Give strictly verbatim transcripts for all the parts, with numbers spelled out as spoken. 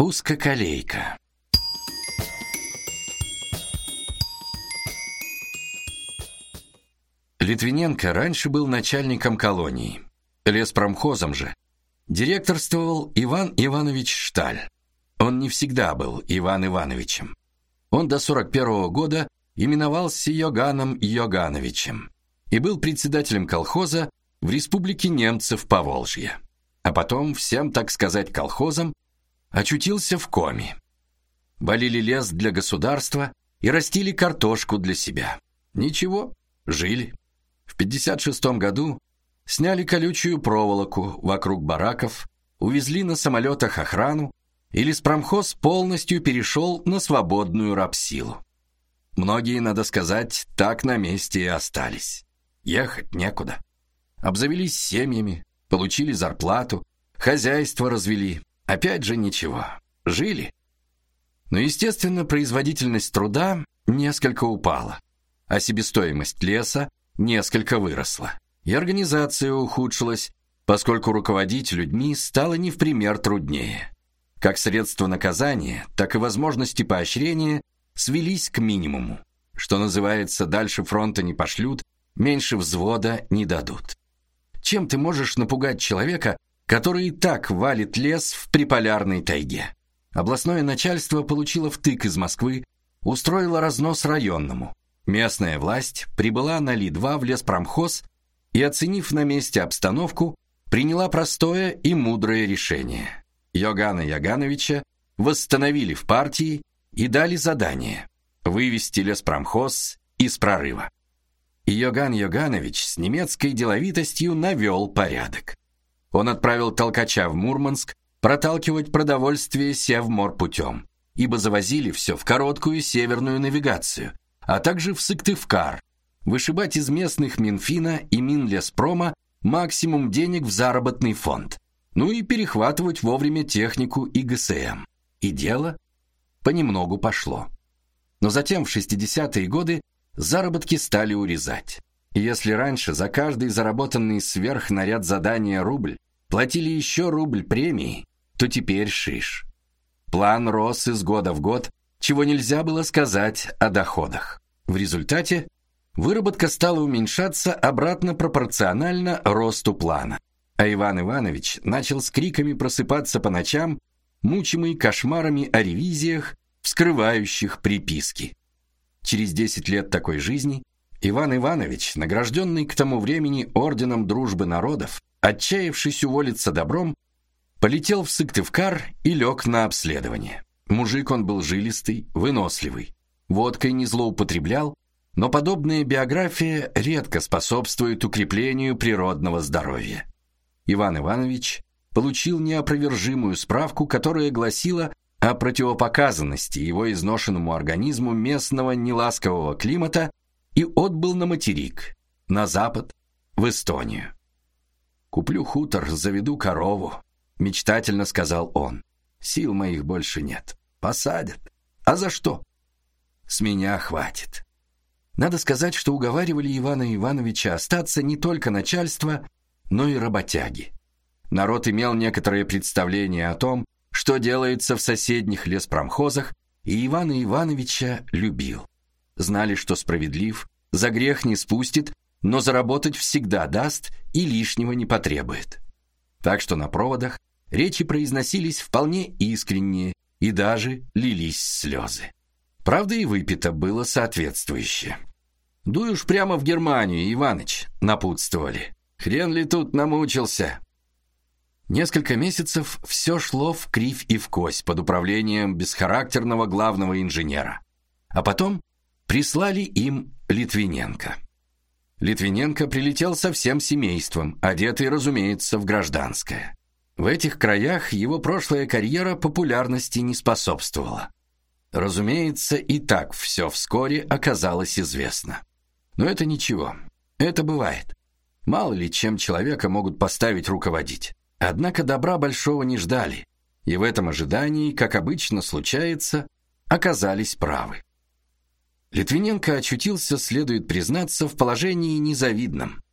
Узкоколейка. Литвиненко раньше был начальником колонии, леспромхозом же. Директорствовал Иван Иванович Шталь. Он не всегда был Иван Ивановичем. Он до сорок первого года именовался Йоганом Йогановичем и был председателем колхоза в Республике Немцев Поволжье. А потом всем, так сказать, колхозом очутился в коме. Валили лес для государства и растили картошку для себя. Ничего, жили. В пятьдесят шестом году сняли колючую проволоку вокруг бараков, увезли на самолетах охрану, и леспромхоз полностью перешел на свободную рабсилу. Многие, надо сказать, так на месте и остались. Ехать некуда. Обзавелись семьями, получили зарплату, хозяйство развели. Опять же ничего. Жили. Но, естественно, производительность труда несколько упала, а себестоимость леса несколько выросла. И организация ухудшилась, поскольку руководить людьми стало не в пример труднее. Как средство наказания, так и возможности поощрения свелись к минимуму. Что называется, дальше фронта не пошлют, меньше взвода не дадут. Чем ты можешь напугать человека, который и так валит лес в приполярной тайге? Областное начальство получило втык из Москвы, устроило разнос районному. Местная власть прибыла на Ли два в леспромхоз и, оценив на месте обстановку, приняла простое и мудрое решение. Йогана Йогановича восстановили в партии и дали задание вывести леспромхоз из прорыва. И Йоган Йоганович с немецкой деловитостью навел порядок. Он отправил толкача в Мурманск проталкивать продовольствие севморпутем, ибо завозили все в короткую северную навигацию, а также в Сыктывкар, вышибать из местных Минфина и Минлеспрома максимум денег в заработный фонд, ну и перехватывать вовремя технику и ГСМ. И дело понемногу пошло. Но затем в шестидесятые годы заработки стали урезать. И если раньше за каждый заработанный сверх наряд задания рубль платили еще рубль премии, то теперь шиш. План рос из года в год, чего нельзя было сказать о доходах. В результате выработка стала уменьшаться обратно пропорционально росту плана. А Иван Иванович начал с криками просыпаться по ночам, мучимый кошмарами о ревизиях, вскрывающих приписки. Через десять лет такой жизни Иван Иванович, награжденный к тому времени орденом Дружбы народов, отчаявшись уволиться добром, полетел в Сыктывкар и лег на обследование. Мужик он был жилистый, выносливый, водкой не злоупотреблял, но подобная биография редко способствует укреплению природного здоровья. Иван Иванович получил неопровержимую справку, которая гласила о противопоказанности его изношенному организму местного неласкового климата и отбыл на материк, на запад, в Эстонию. «Куплю хутор, заведу корову», — мечтательно сказал он. «Сил моих больше нет. Посадят. А за что? С меня хватит». Надо сказать, что уговаривали Ивана Ивановича остаться не только начальство, но и работяги. Народ имел некоторое представление о том, что делается в соседних леспромхозах, и Ивана Ивановича любил. Знали, что справедлив, за грех не спустит, но заработать всегда даст и лишнего не потребует. Так что на проводах речи произносились вполне искренние и даже лились слезы. Правда, и выпито было соответствующе. «Дуй уж прямо в Германию, Иваныч», — напутствовали. «Хрен ли тут намучился?» Несколько месяцев все шло в кривь и в кось под управлением бесхарактерного главного инженера. А потом прислали им Литвиненко. Литвиненко прилетел со всем семейством, одетый, разумеется, в гражданское. В этих краях его прошлая карьера популярности не способствовала. Разумеется, и так все вскоре оказалось известно. Но это ничего, это бывает. Мало ли чем человека могут поставить руководить. Однако добра большого не ждали, и в этом ожидании, как обычно случается, оказались правы. Литвиненко очутился, следует признаться, в положении незавидном.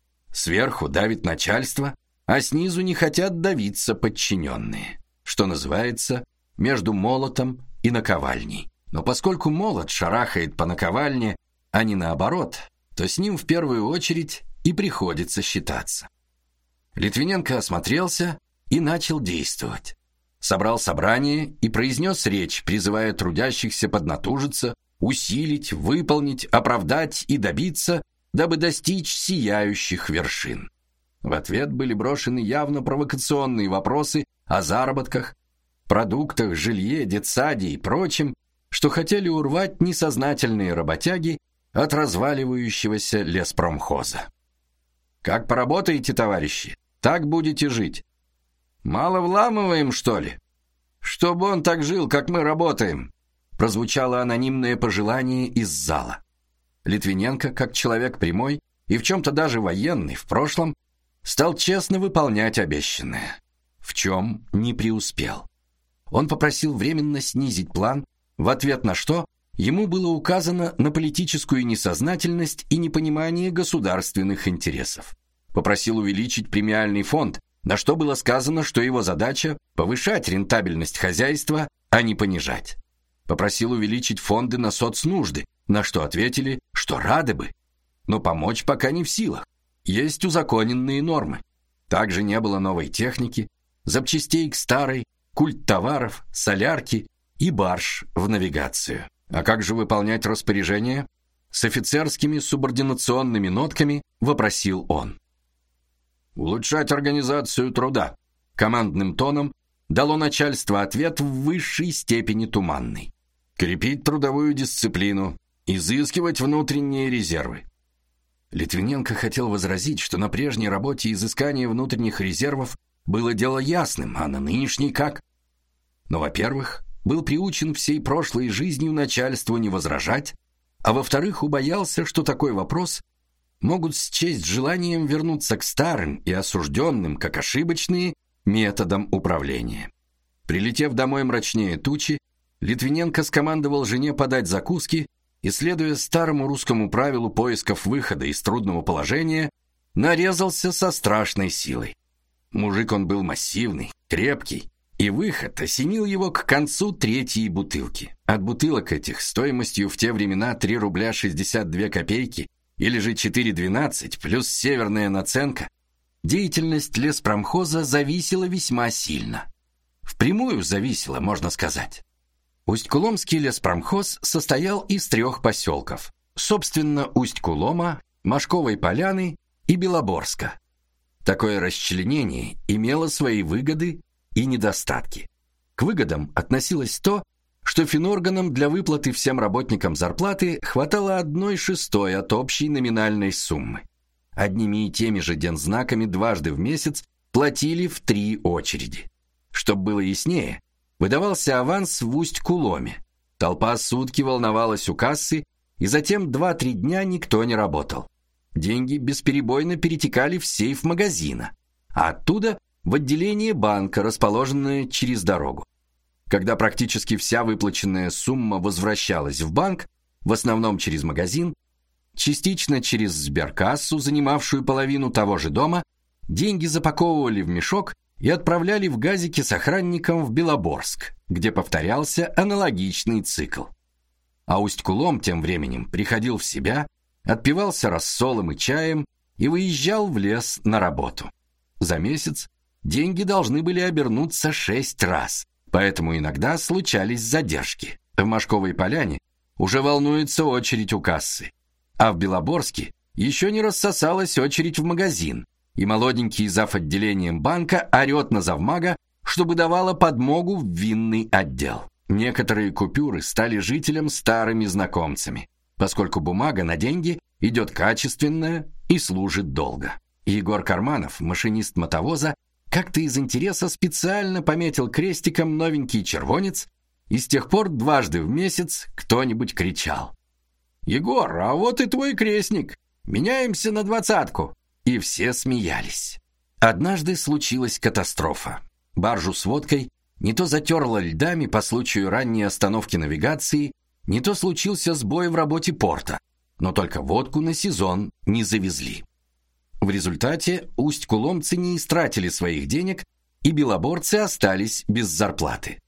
Сверху давит начальство, а снизу не хотят давиться подчиненные. Что называется, между молотом и наковальней. Но поскольку молот шарахает по наковальне, а не наоборот, то с ним в первую очередь и приходится считаться. Литвиненко осмотрелся и начал действовать. Собрал собрание и произнес речь, призывая трудящихся поднатужиться, усилить, выполнить, оправдать и добиться, дабы достичь сияющих вершин. В ответ были брошены явно провокационные вопросы о заработках, продуктах, жилье, детсаде и прочем, что хотели урвать несознательные работяги от разваливающегося леспромхоза. Как поработаете, товарищи, так будете жить. Мало вламываем, что ли? Чтобы он так жил, как мы работаем, прозвучало анонимное пожелание из зала. Литвиненко, как человек прямой и в чем-то даже военный в прошлом, стал честно выполнять обещанное, в чем не преуспел. Он попросил временно снизить план, в ответ на что ему было указано на политическую несознательность и непонимание государственных интересов. Попросил увеличить премиальный фонд, на что было сказано, что его задача повышать рентабельность хозяйства, а не понижать. Попросил увеличить фонды на соцнужды, на что ответили, что рады бы, но помочь пока не в силах. Есть узаконенные нормы. Также не было новой техники, запчастей к старой, культтоваров, солярки и барж в навигацию. А как же выполнять распоряжения? С офицерскими субординационными нотками вопросил он. Улучшать организацию труда. Командным тоном дало начальство ответ в высшей степени туманный. Крепить трудовую дисциплину, изыскивать внутренние резервы. Литвиненко хотел возразить, что на прежней работе изыскание внутренних резервов было дело ясным, а на нынешней как? Но, во-первых, был приучен всей прошлой жизнью начальству не возражать, а во-вторых, убоялся, что такой вопрос могут счесть желанием вернуться к старым и осужденным, как ошибочные, методам управления. Прилетев домой мрачнее тучи, Литвиненко скомандовал жене подать закуски и, следуя старому русскому правилу поисков выхода из трудного положения, нарезался со страшной силой. Мужик он был массивный, крепкий, и выход осенил его к концу третьей бутылки. От бутылок этих стоимостью в те времена три рубля шестьдесят две копейки или же четыре двенадцать плюс северная наценка, деятельность леспромхоза зависела весьма сильно. Впрямую зависела, можно сказать. Усть-Куломский леспромхоз состоял из трех поселков. Собственно, Усть-Кулома, Машковой Поляны и Белоборска. Такое расчленение имело свои выгоды и недостатки. К выгодам относилось то, что финорганам для выплаты всем работникам зарплаты хватало одной шестой от общей номинальной суммы. Одними и теми же дензнаками дважды в месяц платили в три очереди. Чтоб было яснее, выдавался аванс в Усть-Куломе. Толпа сутки волновалась у кассы, и затем два-три дня никто не работал. Деньги бесперебойно перетекали в сейф магазина, а оттуда в отделение банка, расположенное через дорогу. Когда практически вся выплаченная сумма возвращалась в банк, в основном через магазин, частично через сберкассу, занимавшую половину того же дома, деньги запаковывали в мешок и отправляли в газике с охранником в Белоборск, где повторялся аналогичный цикл. А Усть-Кулом тем временем приходил в себя, отпивался рассолом и чаем и выезжал в лес на работу. За месяц деньги должны были обернуться шесть раз, поэтому иногда случались задержки. В Машковой Поляне уже волнуется очередь у кассы, а в Белоборске еще не рассосалась очередь в магазин, и молоденький зав. Отделением банка орет на завмага, чтобы давала подмогу в винный отдел. Некоторые купюры стали жителям старыми знакомцами, поскольку бумага на деньги идет качественная и служит долго. Егор Карманов, машинист мотовоза, как-то из интереса специально пометил крестиком новенький червонец, и с тех пор дважды в месяц кто-нибудь кричал: «Егор, а вот и твой крестник! Меняемся на двадцатку!» И все смеялись. Однажды случилась катастрофа. Баржу с водкой не то затерло льдами по случаю ранней остановки навигации, не то случился сбой в работе порта, но только водку на сезон не завезли. В результате усть-куломцы не истратили своих денег, и белоборцы остались без зарплаты.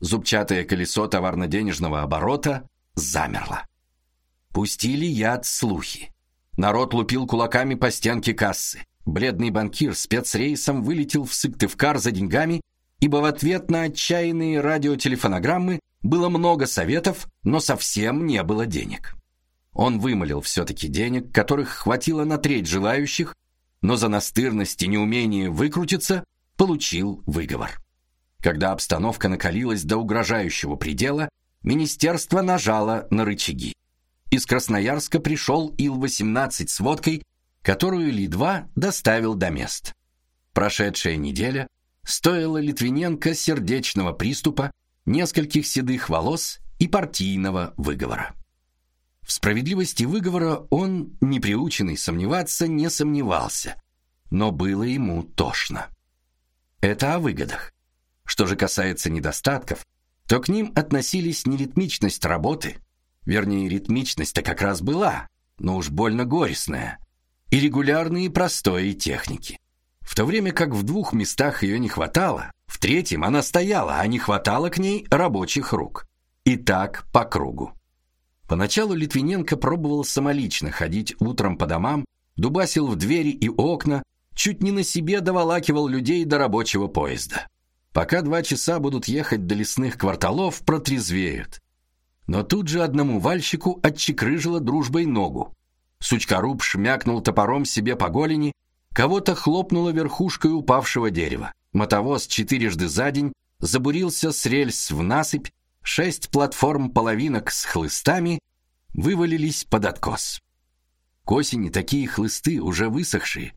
Зубчатое колесо товарно-денежного оборота замерло. Пустили яд слухи. Народ лупил кулаками по стенке кассы. Бледный банкир спецрейсом вылетел в Сыктывкар за деньгами, ибо в ответ на отчаянные радиотелефонограммы было много советов, но совсем не было денег. Он вымолил все-таки денег, которых хватило на треть желающих, но за настырность и неумение выкрутиться получил выговор. Когда обстановка накалилась до угрожающего предела, министерство нажало на рычаги. Из Красноярска пришел Ил восемнадцать с водкой, которую Ли-два доставил до мест. Прошедшая неделя стоила Литвиненко сердечного приступа, нескольких седых волос и партийного выговора. В справедливости выговора он, не приученный сомневаться, не сомневался, но было ему тошно. Это о выгодах. Что же касается недостатков, то к ним относились не ритмичность работы, вернее, ритмичность-то как раз была, но уж больно горестная, и регулярные простои техники. В то время как в двух местах ее не хватало, в третьем она стояла, а не хватало к ней рабочих рук. И так по кругу. Поначалу Литвиненко пробовал самолично ходить утром по домам, дубасил в двери и окна, чуть не на себе доволакивал людей до рабочего поезда. Пока два часа будут ехать до лесных кварталов, протрезвеют. Но тут же одному вальщику отчекрыжило дружбой ногу. Сучкоруб шмякнул топором себе по голени, кого-то хлопнуло верхушкой упавшего дерева. Мотовоз четырежды за день забурился с рельс в насыпь, шесть платформ половинок с хлыстами вывалились под откос. К осени такие хлысты, уже высохшие,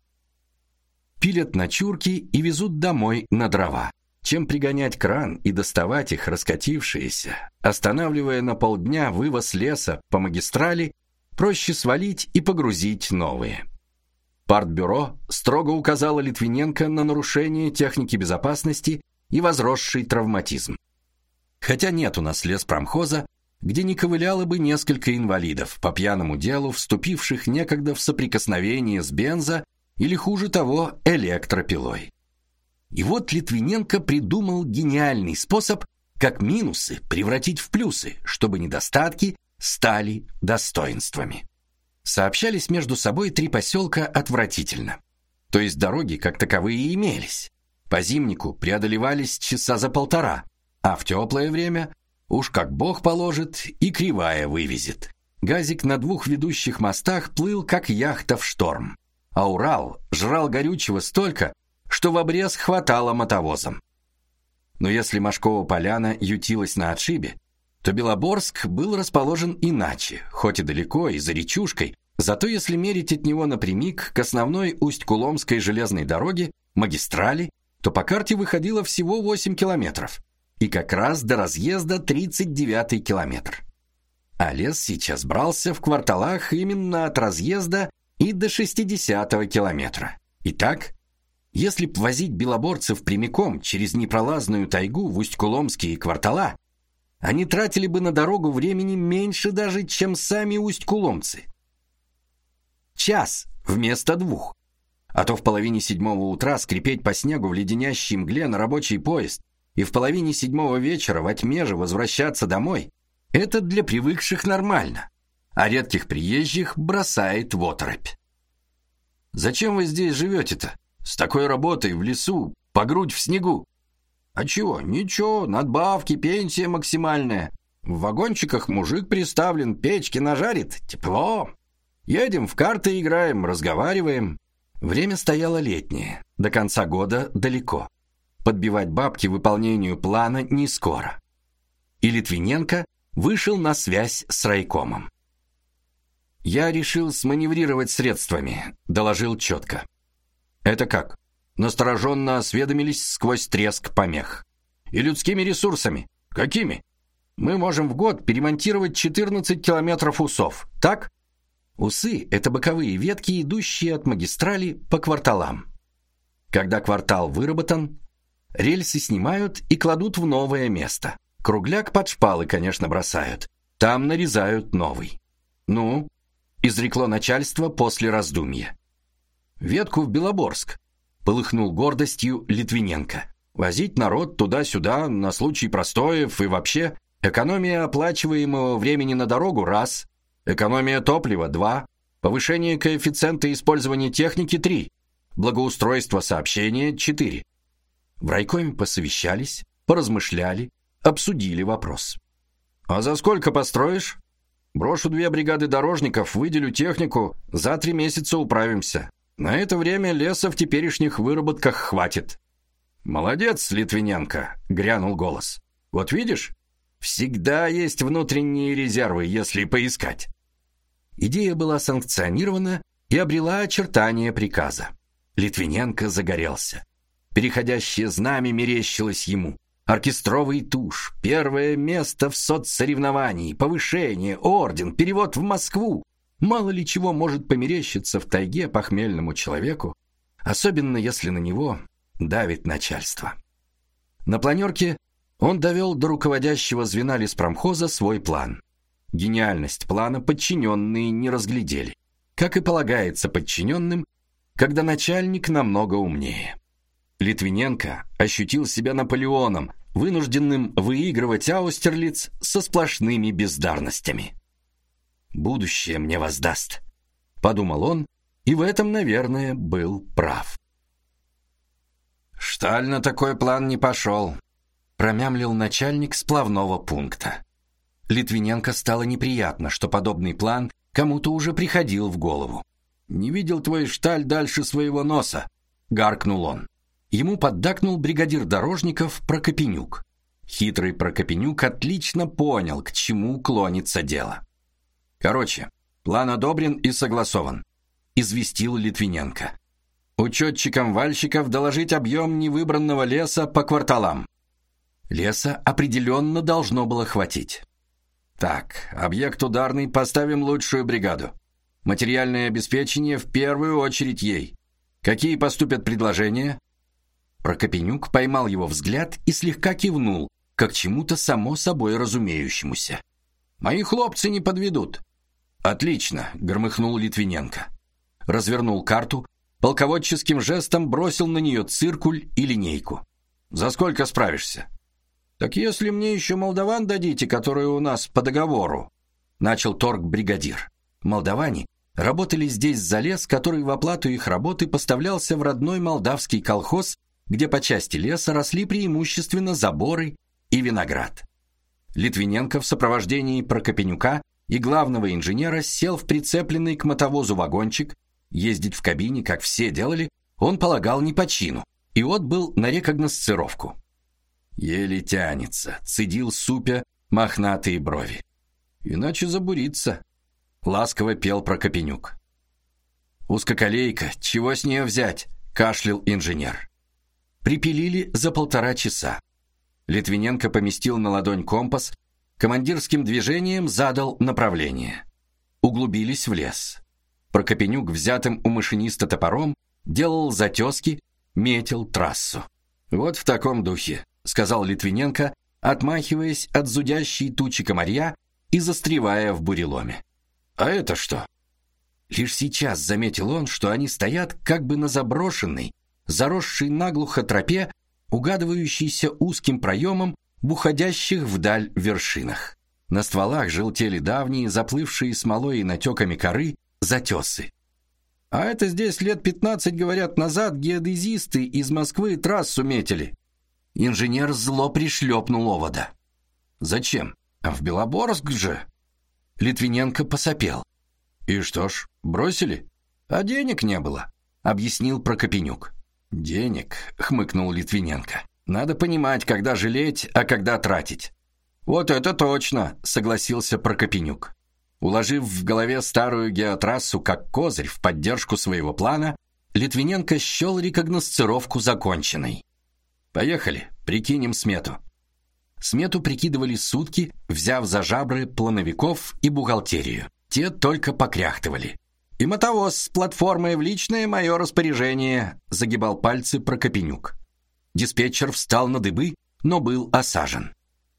пилят на чурки и везут домой на дрова. Чем пригонять кран и доставать их раскатившиеся, останавливая на полдня вывоз леса по магистрали, проще свалить и погрузить новые. Партбюро строго указало Литвиненко на нарушение техники безопасности и возросший травматизм. Хотя нет у нас леспромхоза, где не ковыляло бы несколько инвалидов по пьяному делу, вступивших некогда в соприкосновение с бензо или, хуже того, электропилой. И вот Литвиненко придумал гениальный способ, как минусы превратить в плюсы, чтобы недостатки стали достоинствами. Сообщались между собой три поселка отвратительно. То есть дороги как таковые имелись. По зимнику преодолевались часа за полтора, а в теплое время уж как Бог положит и кривая вывезет. Газик на двух ведущих мостах плыл как яхта в шторм, а Урал жрал горючего столько, что в обрез хватало мотовозом. Но если Машкова поляна ютилась на отшибе, то Белоборск был расположен иначе, хоть и далеко и за речушкой, зато если мерить от него напрямик к основной Усть-Куломской железной дороге, магистрали, то по карте выходило всего восемь километров, и как раз до разъезда тридцать девятый километр. А лес сейчас брался в кварталах именно от разъезда и до шестидесятого километра. Итак, если б возить белоборцев прямиком через непролазную тайгу в Усть-Куломские квартала, они тратили бы на дорогу времени меньше даже, чем сами усть-куломцы. Час вместо двух. А то в половине седьмого утра скрипеть по снегу в леденящей мгле на рабочий поезд и в половине седьмого вечера во тьме же возвращаться домой — это для привыкших нормально, а редких приезжих бросает в оторопь. «Зачем вы здесь живете-то? С такой работой в лесу, по грудь в снегу». «А чего? Ничего, надбавки, пенсия максимальная. В вагончиках мужик приставлен, печки нажарит, тепло. Едем в карты играем, разговариваем». Время стояло летнее, до конца года далеко. Подбивать бабки выполнению плана не скоро. И Литвиненко вышел на связь с райкомом. «Я решил сманеврировать средствами», — доложил четко. «Это как?» Настороженно осведомились сквозь треск помех. «И людскими ресурсами. Какими? Мы можем в год перемонтировать четырнадцать километров усов, так?» Усы — это боковые ветки, идущие от магистрали по кварталам. Когда квартал выработан, рельсы снимают и кладут в новое место. Кругляк под шпалы, конечно, бросают. Там нарезают новый. «Ну?» — изрекло начальство после раздумья. «Ветку в Белоборск», — полыхнул гордостью Литвиненко. Возить народ туда-сюда на случай простоев и вообще экономия оплачиваемого времени на дорогу – раз, экономия топлива – два, повышение коэффициента использования техники – три, благоустройство сообщения – четыре. В райкоме посовещались, поразмышляли, обсудили вопрос. «А за сколько построишь?» «Брошу две бригады дорожников, выделю технику, за три месяца управимся. На это время леса в теперешних выработках хватит». «Молодец, Литвиненко», — грянул голос. «Вот видишь, всегда есть внутренние резервы, если поискать». Идея была санкционирована и обрела очертания приказа. Литвиненко загорелся. Переходящее знамя мерещилось ему. Оркестровый туш, первое место в соцсоревновании, повышение, орден, перевод в Москву. Мало ли чего может померещиться в тайге похмельному человеку, особенно если на него давит начальство. На планерке он довел до руководящего звена леспромхоза свой план. Гениальность плана подчиненные не разглядели, как и полагается подчиненным, когда начальник намного умнее. Литвиненко ощутил себя Наполеоном, вынужденным выигрывать Аустерлиц со сплошными бездарностями. «Будущее мне воздаст», — подумал он, и в этом, наверное, был прав. «Шталь на такой план не пошел», — промямлил начальник сплавного пункта. Литвиненко стало неприятно, что подобный план кому-то уже приходил в голову. «Не видел твой Шталь дальше своего носа», — гаркнул он. Ему поддакнул бригадир дорожников Прокопенюк. Хитрый Прокопенюк отлично понял, к чему клонится дело. «Короче, план одобрен и согласован», — известил Литвиненко. «Учетчикам вальщиков доложить объем невыбранного леса по кварталам». Леса определенно должно было хватить. «Так, объект ударный, поставим лучшую бригаду. Материальное обеспечение в первую очередь ей. Какие поступят предложения?» Прокопенюк поймал его взгляд и слегка кивнул, как чему-то само собой разумеющемуся. «Мои хлопцы не подведут». «Отлично», — громыхнул Литвиненко. Развернул карту, полководческим жестом бросил на нее циркуль и линейку. «За сколько справишься?» «Так если мне еще молдаван дадите, которые у нас по договору», — начал торг бригадир. Молдаване работали здесь за лес, который в оплату их работы поставлялся в родной молдавский колхоз, где по части леса росли преимущественно заборы и виноград. Литвиненко в сопровождении Прокопенюка и главного инженера сел в прицепленный к мотовозу вагончик. Ездить в кабине, как все делали, он полагал не по чину, и отбыл на рекогносцировку. «Еле тянется», — цедил супя мохнатые брови. «Иначе забурится», — ласково пел Прокопенюк. «Узкоколейка, чего с нее взять?» — кашлял инженер. Припилили за полтора часа. Литвиненко поместил на ладонь компас, командирским движением задал направление. Углубились в лес. Прокопенюк, взятым у машиниста топором, делал затески, метил трассу. «Вот в таком духе», — сказал Литвиненко, отмахиваясь от зудящей тучи комарья и застревая в буреломе. «А это что?» Лишь сейчас заметил он, что они стоят как бы на заброшенной, заросшей наглухо тропе, угадывающейся узким проемом в уходящих вдаль вершинах. На стволах желтели давние, заплывшие смолой и натеками коры, затесы. «А это здесь лет пятнадцать, говорят, назад геодезисты из Москвы трассу метили». Инженер зло пришлепнул овода. «Зачем? А в Белоборск же?» Литвиненко посопел. «И что ж, бросили? А денег не было», — объяснил Прокопенюк. «Денег», — хмыкнул Литвиненко. «Надо понимать, когда жалеть, а когда тратить». «Вот это точно», — согласился Прокопенюк. Уложив в голове старую геотрассу как козырь в поддержку своего плана, Литвиненко счел рекогносцировку законченной. «Поехали, прикинем смету». Смету прикидывали сутки, взяв за жабры плановиков и бухгалтерию. Те только покряхтывали. «И мотовоз с платформой в личное мое распоряжение», — загибал пальцы Прокопенюк. Диспетчер встал на дыбы, но был осажен.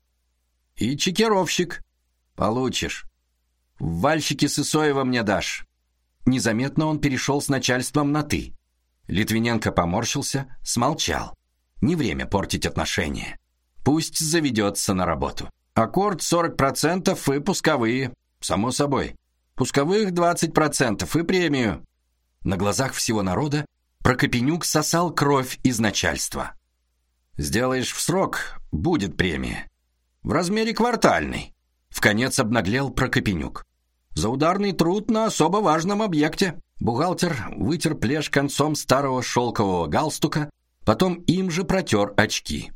«И чекировщик. Получишь. В вальщике Сысоева мне дашь». Незаметно он перешел с начальством на «ты». Литвиненко поморщился, смолчал. Не время портить отношения. Пусть заведется на работу. Аккорд сорок процентов и пусковые, само собой. Пусковых двадцать процентов и премию. На глазах всего народа Прокопенюк сосал кровь из начальства. Сделаешь в срок, будет премия. В размере квартальной. Вконец обнаглел Прокопенюк. За ударный труд на особо важном объекте. Бухгалтер вытер плешь концом старого шелкового галстука, потом им же протер очки.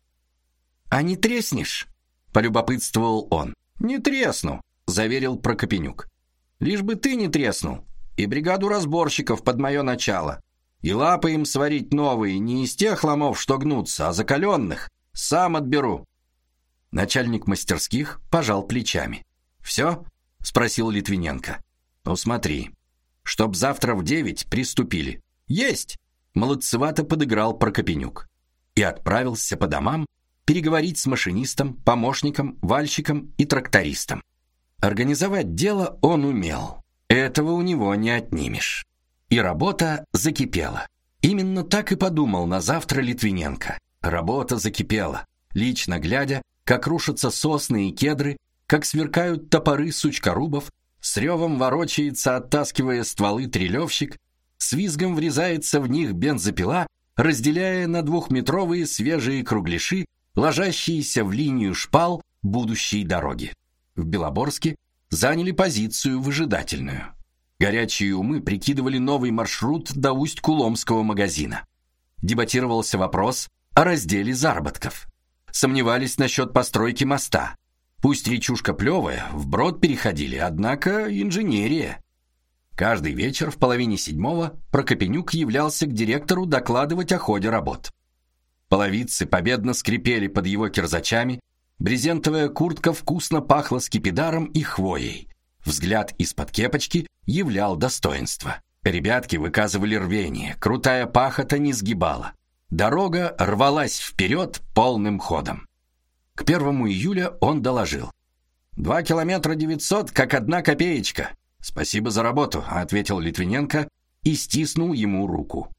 «А не треснешь?» — полюбопытствовал он. «Не тресну», — заверил Прокопенюк. «Лишь бы ты не треснул, и бригаду разборщиков под мое начало. И лапы им сварить новые, не из тех ломов, что гнутся, а закаленных. Сам отберу». Начальник мастерских пожал плечами. «Все?» — спросил Литвиненко. «Ну смотри, чтоб завтра в девять приступили». «Есть!» — молодцевато подыграл Прокопенюк. И отправился по домам переговорить с машинистом, помощником, вальщиком и трактористом. Организовать дело он умел. Этого у него не отнимешь. И работа закипела. Именно так и подумал на завтра Литвиненко. Работа закипела, лично глядя, как рушатся сосны и кедры, как сверкают топоры сучкорубов, с ревом ворочается, оттаскивая стволы, трелевщик, с визгом врезается в них бензопила, разделяя на двухметровые свежие кругляши, ложащиеся в линию шпал будущей дороги. В Белоборске заняли позицию выжидательную. Горячие умы прикидывали новый маршрут до Усть-Куломского магазина. Дебатировался вопрос о разделе заработков. Сомневались насчет постройки моста. Пусть речушка плевая, вброд переходили, однако инженерия. Каждый вечер в половине седьмого Прокопенюк являлся к директору докладывать о ходе работ. Половицы победно скрипели под его кирзачами, брезентовая куртка вкусно пахла скипидаром и хвоей. Взгляд из-под кепочки являл достоинство. Ребятки выказывали рвение, крутая пахота не сгибала. Дорога рвалась вперед полным ходом. К первому июля он доложил: «Два километра девятьсот, как одна копеечка». «Спасибо за работу», — ответил Литвиненко и стиснул ему руку.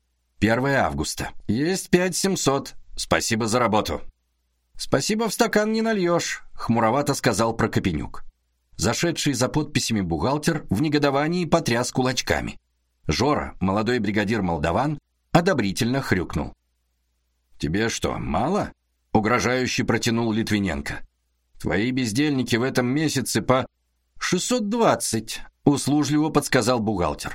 Первое августа. «Есть пять семьсот. Спасибо за работу». «Спасибо, в стакан не нальешь», — хмуровато сказал Прокопенюк. Зашедший за подписями бухгалтер в негодовании потряс кулачками. Жора, молодой бригадир молдаван, одобрительно хрюкнул. «Тебе что, мало?» — угрожающе протянул Литвиненко. «Твои бездельники в этом месяце по...» «шестьсот двадцать», — услужливо подсказал бухгалтер.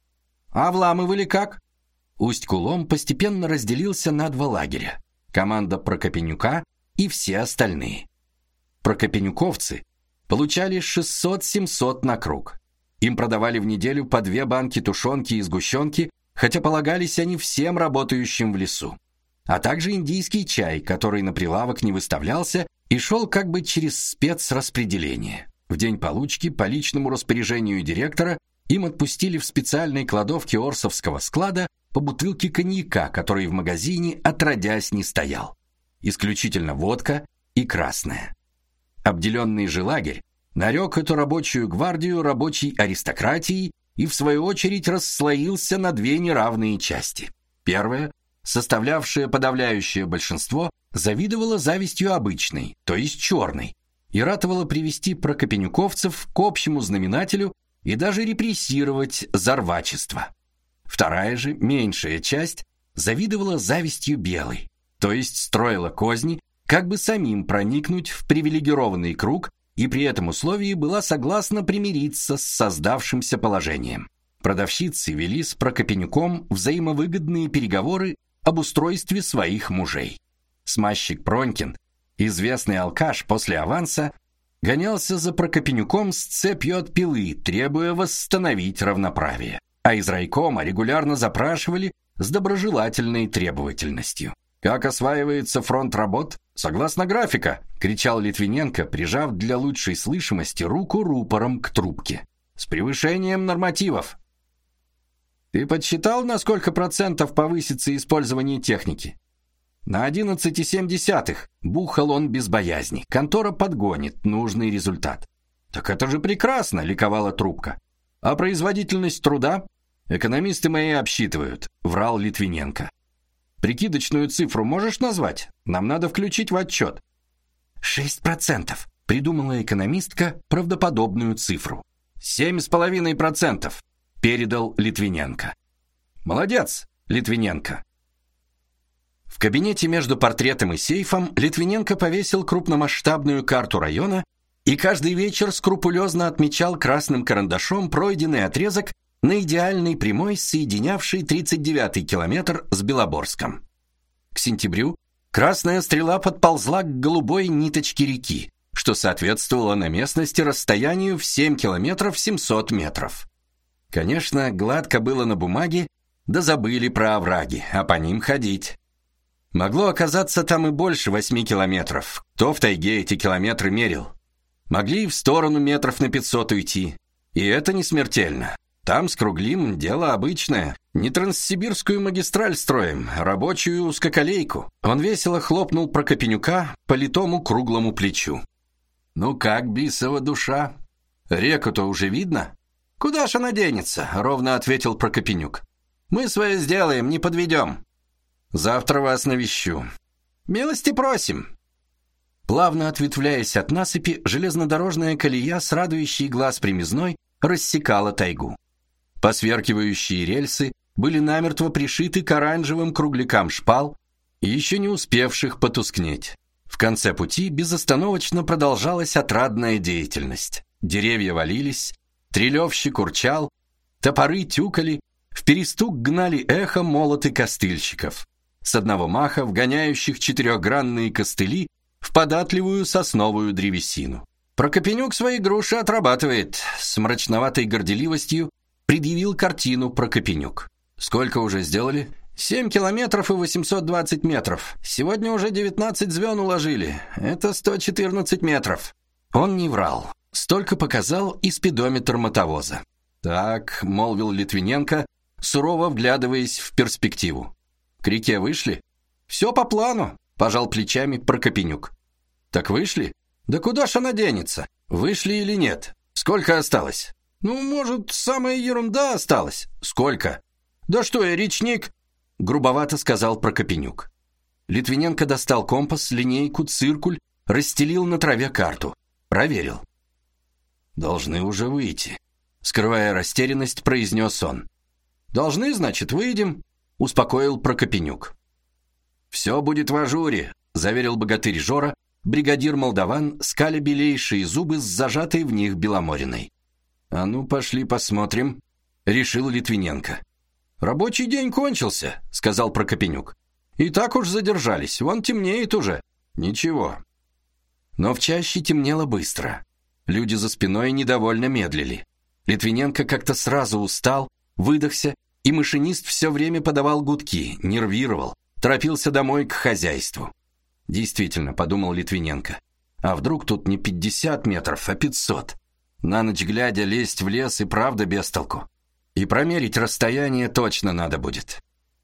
«А вламывали как?» Усть-Кулом постепенно разделился на два лагеря: команда Прокопенюка и все остальные. Прокопенюковцы получали шестьсот-семьсот на круг. Им продавали в неделю по две банки тушенки и сгущенки, хотя полагались они всем работающим в лесу, а также индийский чай, который на прилавок не выставлялся и шел как бы через спецраспределение. В день получки по личному распоряжению директора им отпустили в специальной кладовке Орсовского склада по бутылке коньяка, который в магазине отродясь не стоял. Исключительно водка и красная. Обделенный же лагерь нарек эту рабочую гвардию рабочей аристократией и в свою очередь расслоился на две неравные части. Первая, составлявшая подавляющее большинство, завидовала завистью обычной, то есть черной, и ратовала привести прокопенюковцев к общему знаменателю и даже репрессировать за рвачество. Вторая же, меньшая часть, завидовала завистью белой, то есть строила козни, как бы самим проникнуть в привилегированный круг, и при этом условии была согласна примириться с создавшимся положением. Продавщицы вели с Прокопенюком взаимовыгодные переговоры об устройстве своих мужей. Смазчик Пронькин, известный алкаш после аванса, гонялся за Прокопенюком с цепью от пилы, требуя восстановить равноправие. А из райкома регулярно запрашивали с доброжелательной требовательностью. «Как осваивается фронт работ? Согласно графика!» — кричал Литвиненко, прижав для лучшей слышимости руку рупором к трубке. «С превышением нормативов!» «Ты подсчитал, на сколько процентов повысится использование техники?» «На одиннадцать целых семь десятых», — бухал он без боязни. «Контора подгонит нужный результат». «Так это же прекрасно!» — ликовала трубка. «А производительность труда?» «Экономисты мои обсчитывают», — врал Литвиненко. Прикидочную цифру можешь назвать? Нам надо включить в отчет». «Шесть процентов», — придумала экономистка правдоподобную цифру. «Семь с половиной процентов», — передал Литвиненко. «Молодец, Литвиненко». В кабинете между портретом и сейфом Литвиненко повесил крупномасштабную карту района и каждый вечер скрупулезно отмечал красным карандашом пройденный отрезок на идеальной прямой, соединявшей тридцать девятый километр с Белоборском. К сентябрю красная стрела подползла к голубой ниточке реки, что соответствовало на местности расстоянию в семь километров семьсот метров. Конечно, гладко было на бумаге, да забыли про овраги, а по ним ходить. Могло оказаться там и больше восьми километров. Кто в тайге эти километры мерил? Могли и в сторону метров на пятьсот уйти. И это не смертельно. Там скруглим, дело обычное. Не Транссибирскую магистраль строим, а рабочую узкоколейку. Он весело хлопнул Прокопенюка по литому круглому плечу. «Ну как, бисова душа? Реку-то уже видно?» «Куда ж она денется?» — ровно ответил Прокопенюк. «Мы свое сделаем, не подведем. Завтра вас навещу. Милости просим». Плавно ответвляясь от насыпи, железнодорожная колея с радующей глаз примизной рассекала тайгу. Посверкивающие рельсы были намертво пришиты к оранжевым круглякам шпал, еще не успевших потускнеть. В конце пути безостановочно продолжалась отрадная деятельность. Деревья валились, трелевщик урчал, топоры тюкали, в перестук гнали эхо молоты костыльщиков, с одного маха вгоняющих четырехгранные костыли в податливую сосновую древесину. Прокопенюк свои груши отрабатывает, с мрачноватой горделивостью предъявил картину Прокопенюк. Сколько уже сделали? Семь километров и восемьсот двадцать метров. Сегодня уже девятнадцать звен уложили. Это сто четырнадцать метров. Он не врал. Столько показал и спидометр мотовоза. Так, молвил Литвиненко, сурово вглядываясь в перспективу. К реке вышли? Все по плану, пожал плечами Прокопенюк. Так вышли? Да куда ж она денется? Вышли или нет? Сколько осталось? Ну, может, самая ерунда осталась. Сколько? Да что я, речник? Грубовато сказал Прокопенюк. Литвиненко достал компас, линейку, циркуль, расстелил на траве карту. Проверил. Должны уже выйти. Скрывая растерянность, произнес он. Должны, значит, выйдем, успокоил Прокопенюк. Все будет в ажуре, заверил богатырь Жора, бригадир молдаван, скаля белейшие зубы с зажатой в них беломориной. А ну, пошли посмотрим, решил Литвиненко. Рабочий день кончился, сказал Прокопенюк. И так уж задержались, вон темнеет уже. Ничего. Но в чаще темнело быстро. Люди за спиной недовольно медлили. Литвиненко как-то сразу устал, выдохся, и машинист все время подавал гудки, нервировал, торопился домой к хозяйству. Действительно, подумал Литвиненко, а вдруг тут не пятьдесят метров, а пятьсот? На ночь глядя лезть в лес и правда без толку. И промерить расстояние точно надо будет.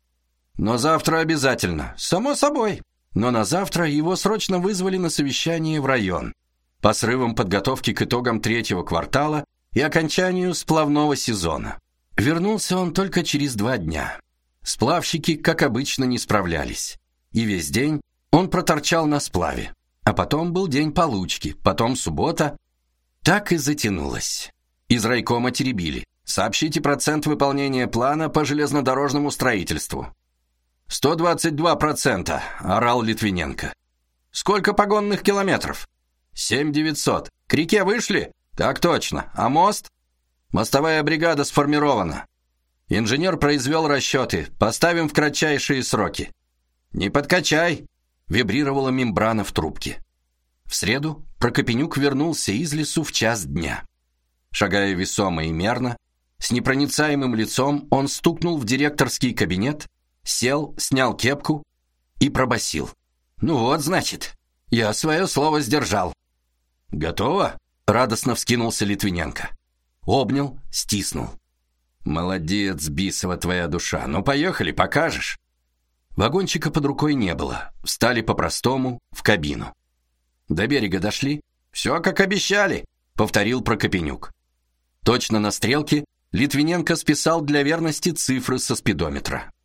Но завтра обязательно, само собой. Но на завтра его срочно вызвали на совещание в район по срывам подготовки к итогам третьего квартала и окончанию сплавного сезона. Вернулся он только через два дня. Сплавщики, как обычно, не справлялись. И весь день он проторчал на сплаве. А потом был день получки, потом суббота. Так и затянулось. Из райкома теребили. Сообщите процент выполнения плана по железнодорожному строительству. «Сто двадцать два процента», — орал Литвиненко. «Сколько погонных километров?» «Семь девятьсот. К реке вышли?» «Так точно. А мост?» «Мостовая бригада сформирована. Инженер произвел расчеты. Поставим в кратчайшие сроки». «Не подкачай», — вибрировала мембрана в трубке. В среду Прокопенюк вернулся из лесу в час дня. Шагая весомо и мерно, с непроницаемым лицом он стукнул в директорский кабинет, сел, снял кепку и пробасил. «Ну вот, значит, я свое слово сдержал». «Готово?» — радостно вскинулся Литвиненко. Обнял, стиснул. «Молодец, бисова твоя душа. Ну, поехали, покажешь». Вагончика под рукой не было. Встали по-простому в кабину. До берега дошли. «Все, как обещали», — повторил Прокопенюк. Точно на стрелке Литвиненко списал для верности цифры со спидометра.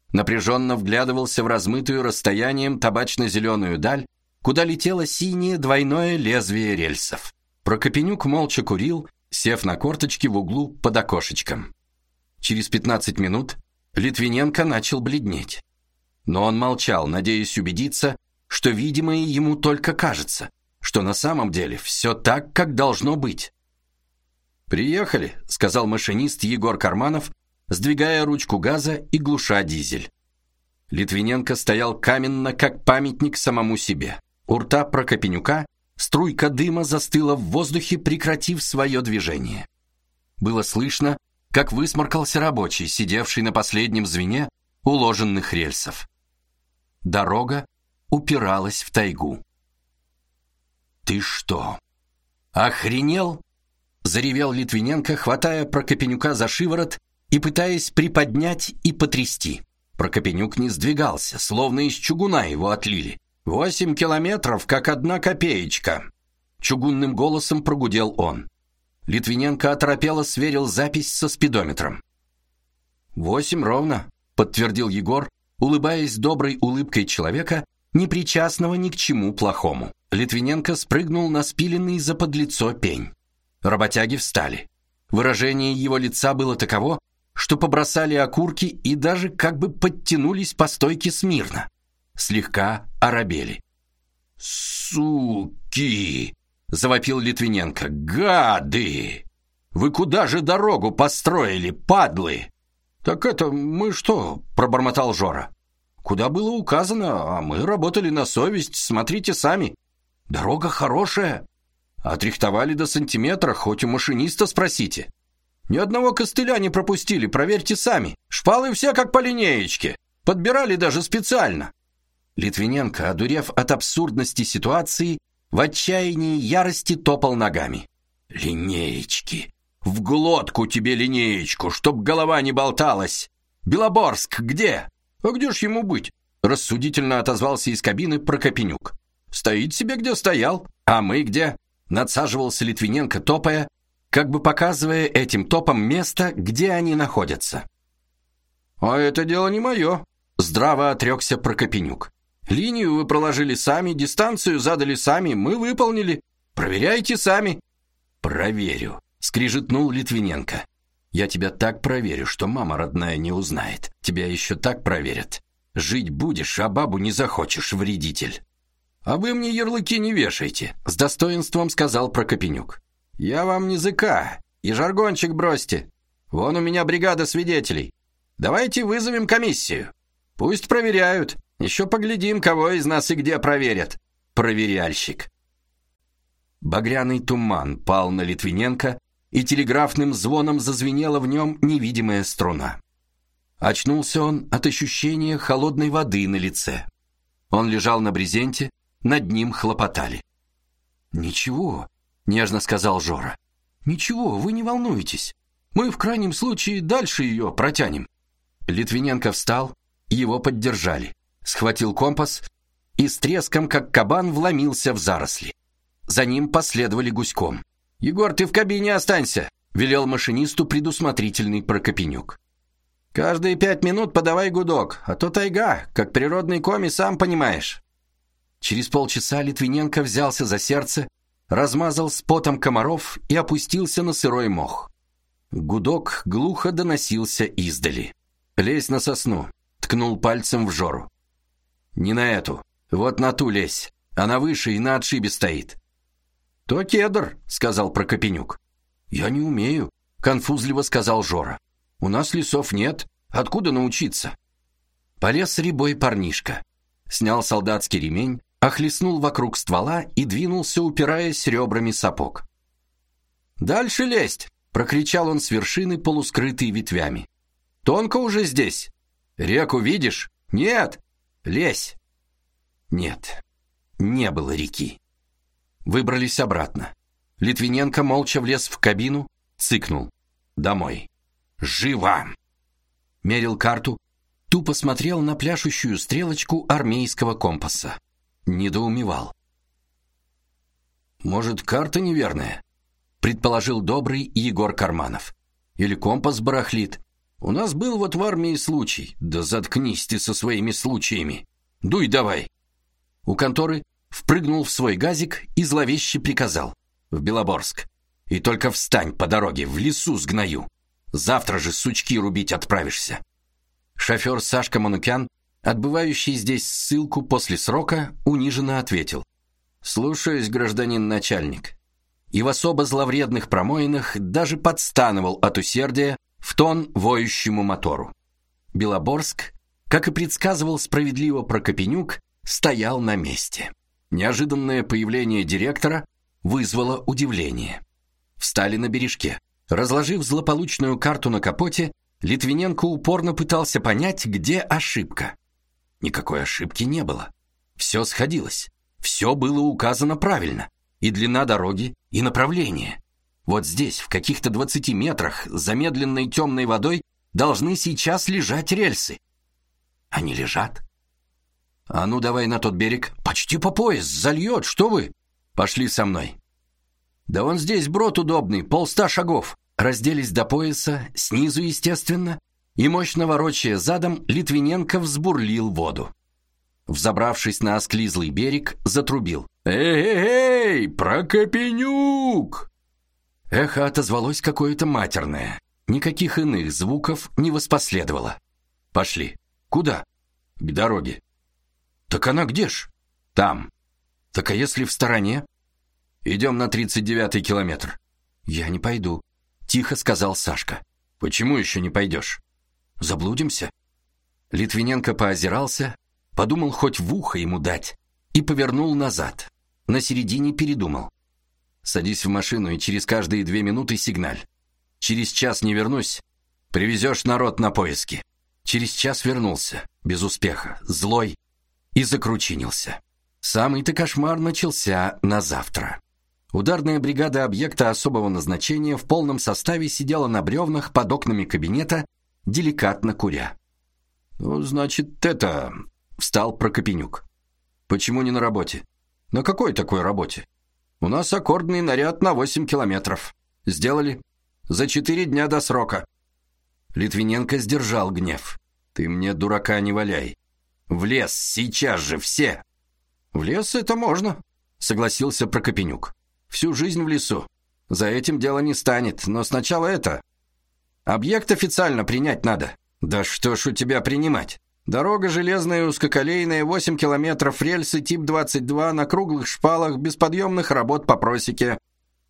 напряженно вглядывался в размытую расстоянием табачно-зеленую даль, куда летело синее двойное лезвие рельсов. Прокопенюк молча курил, сев на корточки в углу под окошечком. Через пятнадцать минут Литвиненко начал бледнеть. Но он молчал, надеясь убедиться, что видимое ему только кажется, что на самом деле все так, как должно быть. «Приехали», — сказал машинист Егор Карманов, сдвигая ручку газа и глуша дизель. Литвиненко стоял каменно, как памятник самому себе. У рта Прокопенюка струйка дыма застыла в воздухе, прекратив свое движение. Было слышно, как высморкался рабочий, сидевший на последнем звене уложенных рельсов. Дорога упиралась в тайгу. «Ты что, охренел?» — заревел Литвиненко, хватая Прокопенюка за шиворот и пытаясь приподнять и потрясти. Прокопенюк не сдвигался, словно из чугуна его отлили. «Восемь километров, как одна копеечка!» Чугунным голосом прогудел он. Литвиненко оторопело сверил запись со спидометром. «Восемь ровно», — подтвердил Егор, улыбаясь доброй улыбкой человека, не причастного ни к чему плохому. Литвиненко спрыгнул на спиленный за подлицо пень. Работяги встали. Выражение его лица было таково, что побросали окурки и даже как бы подтянулись по стойке смирно. Слегка оробели. «Суки!» — завопил Литвиненко. «Гады! Вы куда же дорогу построили, падлы?» «Так это мы что?» — пробормотал Жора. «Куда было указано, а мы работали на совесть, смотрите сами. Дорога хорошая. Отрихтовали до сантиметра, хоть у машиниста спросите. Ни одного костыля не пропустили, проверьте сами. Шпалы все как по линеечке. Подбирали даже специально». Литвиненко, одурев от абсурдности ситуации, в отчаянии ярости топал ногами. «Линеечки! В глотку тебе линеечку, чтоб голова не болталась! Белоборск где?» «А где ж ему быть?» — рассудительно отозвался из кабины Прокопенюк. «Стоит себе, где стоял. А мы где?» — надсаживался Литвиненко, топая, как бы показывая этим топом место, где они находятся. «А это дело не мое», — здраво отрекся Прокопенюк. «Линию вы проложили сами, дистанцию задали сами, мы выполнили. Проверяйте сами». «Проверю», — скрижетнул Литвиненко. «Я тебя так проверю, что мама родная не узнает. Тебя еще так проверят. Жить будешь, а бабу не захочешь, вредитель». «А вы мне ярлыки не вешайте», — с достоинством сказал Прокопенюк. «Я вам не зыка, и жаргончик бросьте. Вон у меня бригада свидетелей. Давайте вызовем комиссию. Пусть проверяют. Еще поглядим, кого из нас и где проверят. Проверяльщик». Багряный туман пал на Литвиненко, и телеграфным звоном зазвенела в нем невидимая струна. Очнулся он от ощущения холодной воды на лице. Он лежал на брезенте, над ним хлопотали. «Ничего», — нежно сказал Жора. «Ничего, вы не волнуйтесь. Мы в крайнем случае дальше ее протянем». Литвиненко встал, его поддержали. Схватил компас и с треском, как кабан, вломился в заросли. За ним последовали гуськом. «Егор, ты в кабине останься», — велел машинисту предусмотрительный Прокопенюк. «Каждые пять минут подавай гудок, а то тайга, как природный коми, сам понимаешь». Через полчаса Литвиненко взялся за сердце, размазал с потом комаров и опустился на сырой мох. Гудок глухо доносился издали. «Лезь на сосну», — ткнул пальцем в Жору. «Не на эту, вот на ту лезь, она выше и на отшибе стоит». «То кедр», — сказал Прокопенюк. «Я не умею», — конфузливо сказал Жора. «У нас лесов нет, откуда научиться?» Полез рябой парнишка. Снял солдатский ремень, охлестнул вокруг ствола и двинулся, упираясь ребрами сапог. «Дальше лезть!» — прокричал он с вершины, полускрытой ветвями. «Тонко уже здесь. Реку видишь? Нет! Лезь!» Нет, не было реки. Выбрались обратно. Литвиненко молча влез в кабину, цыкнул. «Домой! Живо!» Мерил карту, тупо смотрел на пляшущую стрелочку армейского компаса. Недоумевал. «Может, карта неверная?» — предположил добрый Егор Карманов. «Или компас барахлит? У нас был вот в армии случай. Да заткнись ты со своими случаями. Дуй давай. У конторы впрыгнул в свой газик и зловеще приказал: в Белоборск. И только встань по дороге, в лесу сгною. Завтра же сучки рубить отправишься. Шофер Сашка Манукян, отбывающий здесь ссылку после срока, униженно ответил: слушаюсь, гражданин начальник. И в особо зловредных промоинах даже подстанывал от усердия в тон воющему мотору. Белоборск, как и предсказывал справедливо Прокопенюк, стоял на месте. Неожиданное появление директора вызвало удивление. Встали на бережке. Разложив злополучную карту на капоте, Литвиненко упорно пытался понять, где ошибка. Никакой ошибки не было. Все сходилось. Все было указано правильно. И длина дороги, и направление. Вот здесь, в каких-то двадцати метрах, замедленной темной водой, должны сейчас лежать рельсы. Они лежат. А ну давай на тот берег. Почти по пояс, зальет, что вы? Пошли со мной. Да вон здесь брод удобный, полста шагов. Разделись до пояса, снизу, естественно, и, мощно ворочая задом, Литвиненко взбурлил воду. Взобравшись на осклизлый берег, затрубил: «Эй-эй-эй, Прокопенюк!» Эхо отозвалось какое-то матерное. Никаких иных звуков не воспоследовало. «Пошли». «Куда?» «К дороге». «Так она где ж?» «Там». «Так а если в стороне?» «Идем на тридцать девятый километр». «Я не пойду», — тихо сказал Сашка. «Почему еще не пойдешь?» «Заблудимся». Литвиненко поозирался, подумал хоть в ухо ему дать, и повернул назад. На середине передумал. «Садись в машину и через каждые две минуты сигналь. Через час не вернусь, привезешь народ на поиски». Через час вернулся, без успеха, злой, и закручинился. Самый-то кошмар начался на завтра. Ударная бригада объекта особого назначения в полном составе сидела на бревнах под окнами кабинета, деликатно куря. «Ну, значит, это...» — встал Прокопенюк. «Почему не на работе?» «На какой такой работе?» «У нас аккордный наряд на восемь километров. Сделали. За четыре дня до срока». Литвиненко сдержал гнев. «Ты мне дурака не валяй. В лес сейчас же все!» «В лес это можно», — согласился Прокопенюк. «Всю жизнь в лесу. За этим дело не станет, но сначала это... Объект официально принять надо». «Да что ж у тебя принимать? Дорога железная, узкоколейная, восемь километров, рельсы тип двадцать два, на круглых шпалах, без подъемных работ по просеке».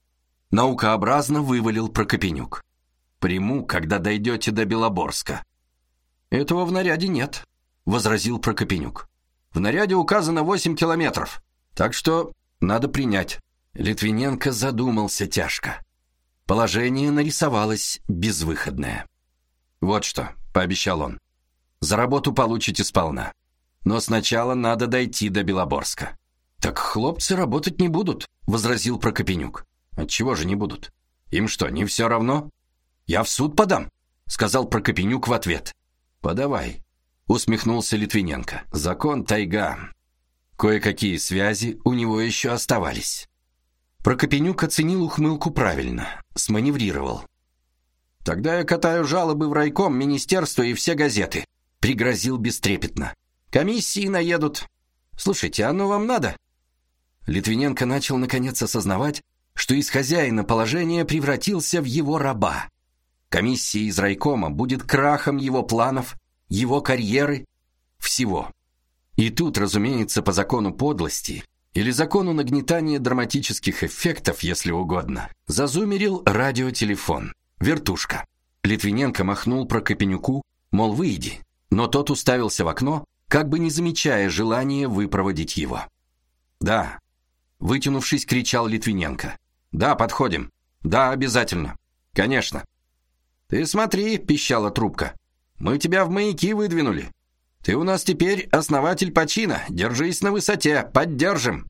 Наукообразно вывалил Прокопенюк. «Приму, когда дойдете до Белоборска». «Этого в наряде нет», — возразил Прокопенюк. «В наряде указано восемь километров, так что надо принять». Литвиненко задумался тяжко. Положение нарисовалось безвыходное. «Вот что», — пообещал он, — «за работу получите сполна. Но сначала надо дойти до Белоборска». «Так хлопцы работать не будут», — возразил Прокопенюк. «Отчего же не будут? Им что, не все равно?» «Я в суд подам», — сказал Прокопенюк в ответ. «Подавай», — усмехнулся Литвиненко. «Закон тайга». Кое-какие связи у него еще оставались. Прокопенюк оценил ухмылку правильно, сманеврировал. «Тогда я катаю жалобы в райком, министерство и все газеты», — пригрозил бестрепетно. «Комиссии наедут. Слушайте, оно вам надо?» Литвиненко начал наконец осознавать, что из хозяина положения превратился в его раба. Комиссия из райкома будет крахом его планов, его карьеры, всего. И тут, разумеется, по закону подлости или закону нагнетания драматических эффектов, если угодно, зазумерил радиотелефон. Вертушка. Литвиненко махнул Прокопенюку, мол, выйди, но тот уставился в окно, как бы не замечая желания выпроводить его. «Да», — вытянувшись, кричал Литвиненко. «Да, подходим. Да, обязательно. Конечно». «Ты смотри», — пищала трубка, — «мы тебя в маяки выдвинули. Ты у нас теперь основатель почина. Держись на высоте, поддержим».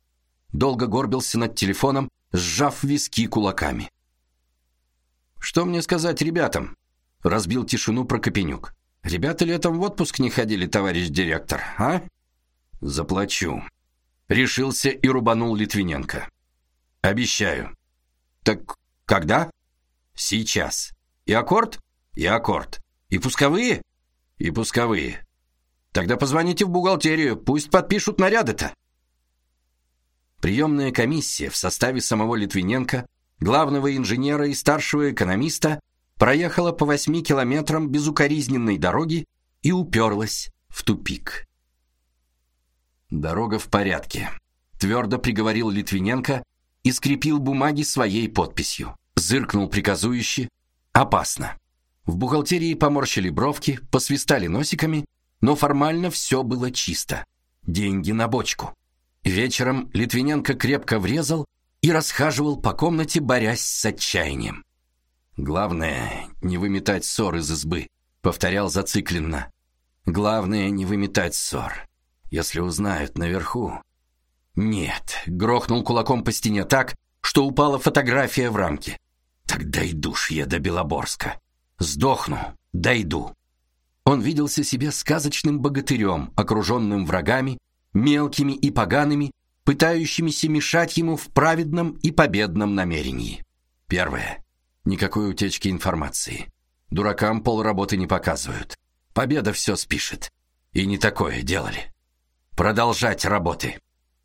Долго горбился над телефоном, сжав виски кулаками. «Что мне сказать ребятам?» — разбил тишину Прокопенюк. «Ребята летом в отпуск не ходили, товарищ директор, а?» «Заплачу», — решился и рубанул Литвиненко. «Обещаю». «Так когда?» «Сейчас». «И аккорд?» «И аккорд. И пусковые? И пусковые. Тогда позвоните в бухгалтерию, пусть подпишут наряды-то. Приемная комиссия в составе самого Литвиненко, главного инженера и старшего экономиста проехала по восьми километрам безукоризненной дороги и уперлась в тупик. Дорога в порядке, твердо приговорил Литвиненко и скрепил бумаги своей подписью. Зыркнул приказующе: опасно. В бухгалтерии поморщили бровки, посвистали носиками, но формально все было чисто. Деньги на бочку. Вечером Литвиненко крепко врезал и расхаживал по комнате, борясь с отчаянием. Главное не выметать ссор из избы, повторял зацикленно. Главное не выметать ссор. Если узнают наверху. Нет, грохнул кулаком по стене так, что упала фотография в рамке. Так дойду ж я до Белоборска. Сдохну, дойду. Он виделся себе сказочным богатырем, окруженным врагами, мелкими и погаными, пытающимися мешать ему в праведном и победном намерении. Первое. Никакой утечки информации. Дуракам полработы не показывают. Победа все спишет. И не такое делали. Продолжать работы.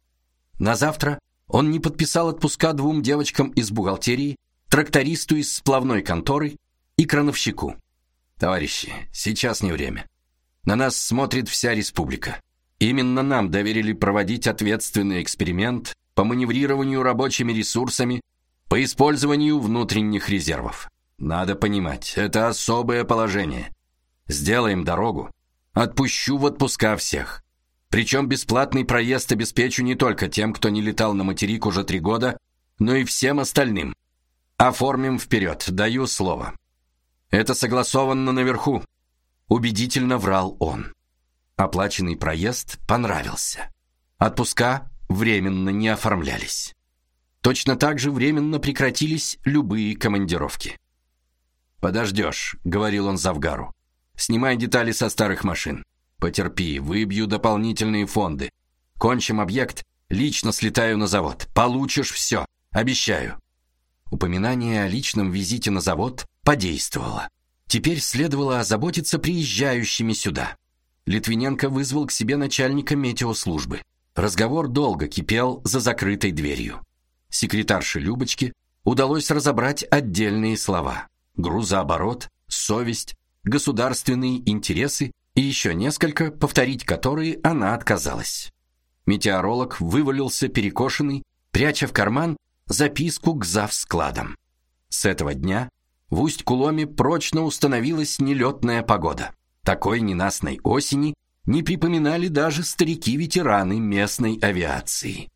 На завтра он не подписал отпуска двум девочкам из бухгалтерии, трактористу из сплавной конторы и крановщику. Товарищи, сейчас не время. На нас смотрит вся республика. Именно нам доверили проводить ответственный эксперимент по маневрированию рабочими ресурсами, по использованию внутренних резервов. Надо понимать, это особое положение. Сделаем дорогу, отпущу в отпуска всех. Причем бесплатный проезд обеспечу не только тем, кто не летал на материк уже три года, но и всем остальным. Оформим вперед, даю слово. Это согласовано наверху. Убедительно врал он. Оплаченный проезд понравился. Отпуска временно не оформлялись. Точно так же временно прекратились любые командировки. «Подождешь», — говорил он Завгару. «Снимай детали со старых машин. Потерпи, выбью дополнительные фонды. Кончим объект, лично слетаю на завод. Получишь все, обещаю». Упоминание о личном визите на завод подействовало. Теперь следовало озаботиться приезжающими сюда. Литвиненко вызвал к себе начальника метеослужбы. Разговор долго кипел за закрытой дверью. Секретарше Любочке удалось разобрать отдельные слова: грузооборот, совесть, государственные интересы и еще несколько, повторить которые она отказалась. Метеоролог вывалился перекошенный, пряча в карман записку к завскладам. С этого дня в Усть-Куломе прочно установилась нелетная погода. Такой ненастной осени не припоминали даже старики-ветераны местной авиации.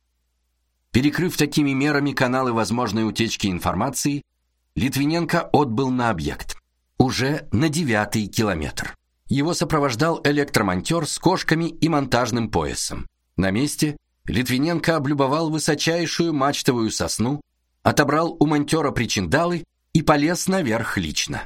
Перекрыв такими мерами каналы возможной утечки информации, Литвиненко отбыл на объект. Уже на девятый километр. Его сопровождал электромонтер с кошками и монтажным поясом. На месте Литвиненко облюбовал высочайшую мачтовую сосну, отобрал у монтера причиндалы и полез наверх лично.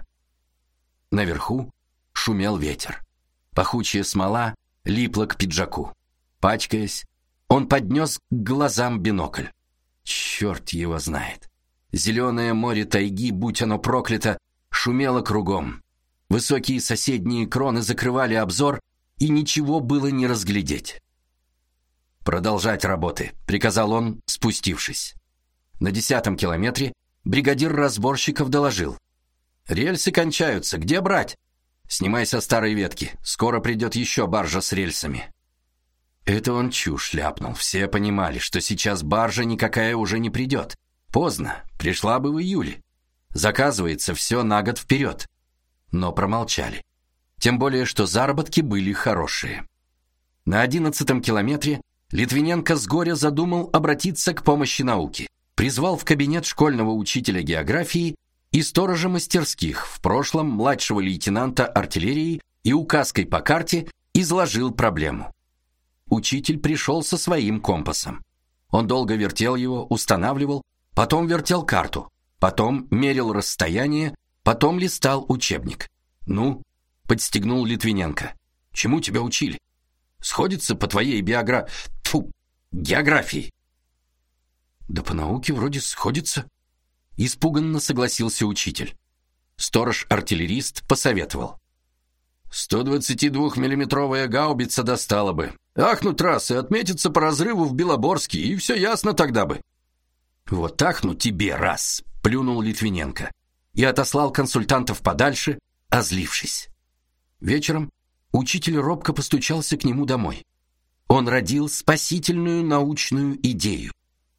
Наверху шумел ветер. Пахучая смола липла к пиджаку. Пачкаясь, он поднес к глазам бинокль. Черт его знает. Зеленое море тайги, будь оно проклято, шумело кругом. Высокие соседние кроны закрывали обзор, и ничего было не разглядеть. «Продолжать работы», — приказал он, спустившись. На десятом километре бригадир разборщиков доложил: «Рельсы кончаются, где брать?» «Снимай со старой ветки, скоро придет еще баржа с рельсами». Это он чушь ляпнул. Все понимали, что сейчас баржа никакая уже не придет. Поздно, пришла бы в июле. Заказывается все на год вперед. Но промолчали. Тем более, что заработки были хорошие. На одиннадцатом километре Литвиненко с горя задумал обратиться к помощи науки. Призвал в кабинет школьного учителя географии и сторожа мастерских, в прошлом младшего лейтенанта артиллерии, и указкой по карте изложил проблему. Учитель пришел со своим компасом. Он долго вертел его, устанавливал, потом вертел карту, потом мерил расстояние, потом листал учебник. «Ну?» — подстегнул Литвиненко. «Чему тебя учили? Сходится по твоей биогра... Тьфу, географии». «Да по науке вроде сходится», — испуганно согласился учитель. Сторож-артиллерист посоветовал: сто двадцатидвухмиллиметровая гаубица достала бы. Ахнут раз и отметится по разрыву в Белоборске, и все ясно тогда бы. Вот ахнут тебе раз, плюнул Литвиненко и отослал консультантов подальше, озлившись. Вечером учитель робко постучался к нему домой. Он родил спасительную научную идею.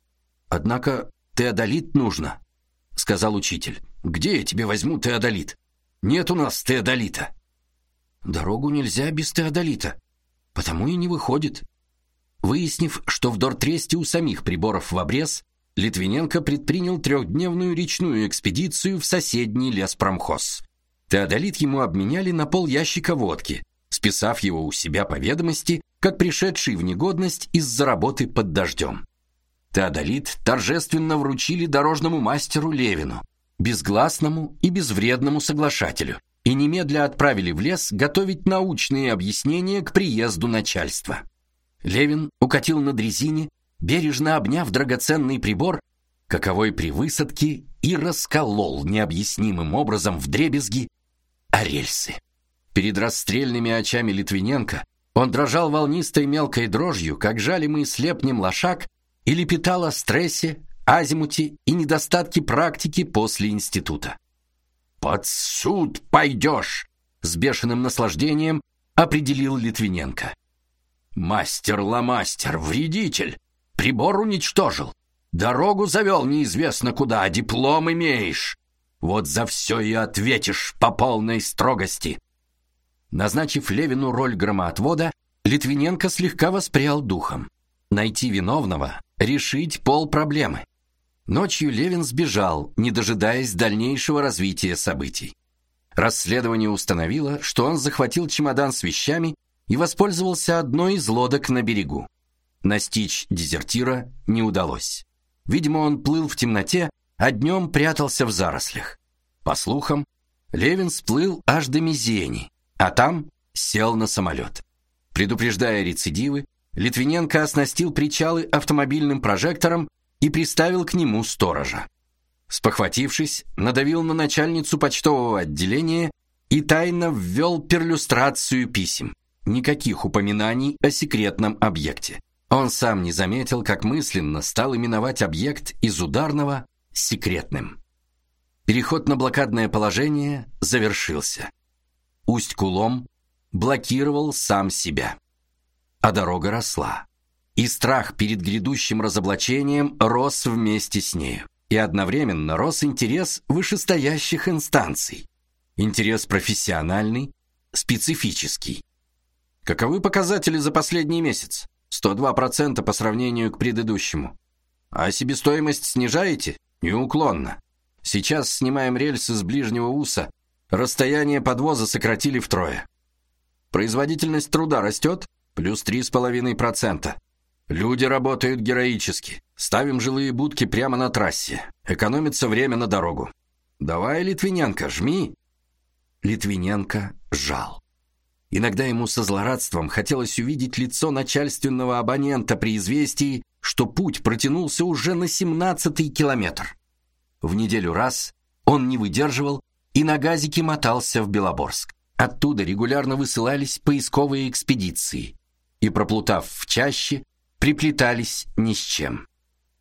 Однако теодолит нужно, сказал учитель. Где я тебе возьму теодолит? Нет у нас теодолита. Дорогу нельзя без теодолита, потому и не выходит. Выяснив, что в Дортресте у самих приборов в обрез, Литвиненко предпринял трехдневную речную экспедицию в соседний леспромхоз. Теодолит ему обменяли на полящика водки, списав его у себя по ведомости, как пришедший в негодность из-за работы под дождем. Теодолит торжественно вручили дорожному мастеру Левину, безгласному и безвредному соглашателю, и немедля отправили в лес готовить научные объяснения к приезду начальства. Левин укатил на дрезине, бережно обняв драгоценный прибор, каковой при высадке и расколол необъяснимым образом вдребезги о рельсы. Перед расстрельными очами Литвиненко он дрожал волнистой мелкой дрожью, как жалимый слепнем лошак, и лепетал о стрессе, азимуте и недостатке практики после института. «Под суд пойдешь!» — с бешеным наслаждением определил Литвиненко. «Мастер-ломастер, вредитель! Прибор уничтожил! Дорогу завел неизвестно куда, а диплом имеешь! Вот за все и ответишь по полной строгости!» Назначив Левину роль громоотвода, Литвиненко слегка воспрял духом. Найти виновного, решить полпроблемы. Ночью Левин сбежал, не дожидаясь дальнейшего развития событий. Расследование установило, что он захватил чемодан с вещами и воспользовался одной из лодок на берегу. Настичь дезертира не удалось. Видимо, он плыл в темноте, а днем прятался в зарослях. По слухам, Левин сплыл аж до Мизени, а там сел на самолет. Предупреждая рецидивы, Литвиненко оснастил причалы автомобильным прожектором и приставил к нему сторожа. Спохватившись, надавил на начальницу почтового отделения и тайно ввел перлюстрацию писем. Никаких упоминаний о секретном объекте. Он сам не заметил, как мысленно стал именовать объект из ударного секретным. Переход на блокадное положение завершился. Усть-Кулом блокировал сам себя. А дорога росла. И страх перед грядущим разоблачением рос вместе с нею. И одновременно рос интерес вышестоящих инстанций. Интерес профессиональный, специфический. Каковы показатели за последний месяц? сто два процента по сравнению к предыдущему. А себестоимость снижаете? Неуклонно. Сейчас снимаем рельсы с ближнего уса. Расстояние подвоза сократили втрое. Производительность труда растет? Плюс три с половиной процента. Люди работают героически. Ставим жилые будки прямо на трассе. Экономится время на дорогу. Давай, Литвиненко, жми. Литвиненко жал. Иногда ему со злорадством хотелось увидеть лицо начальственного абонента при известии, что путь протянулся уже на семнадцатый километр. В неделю раз он не выдерживал и на газике мотался в Белоборск. Оттуда регулярно высылались поисковые экспедиции и, проплутав в чаще, приплетались ни с чем.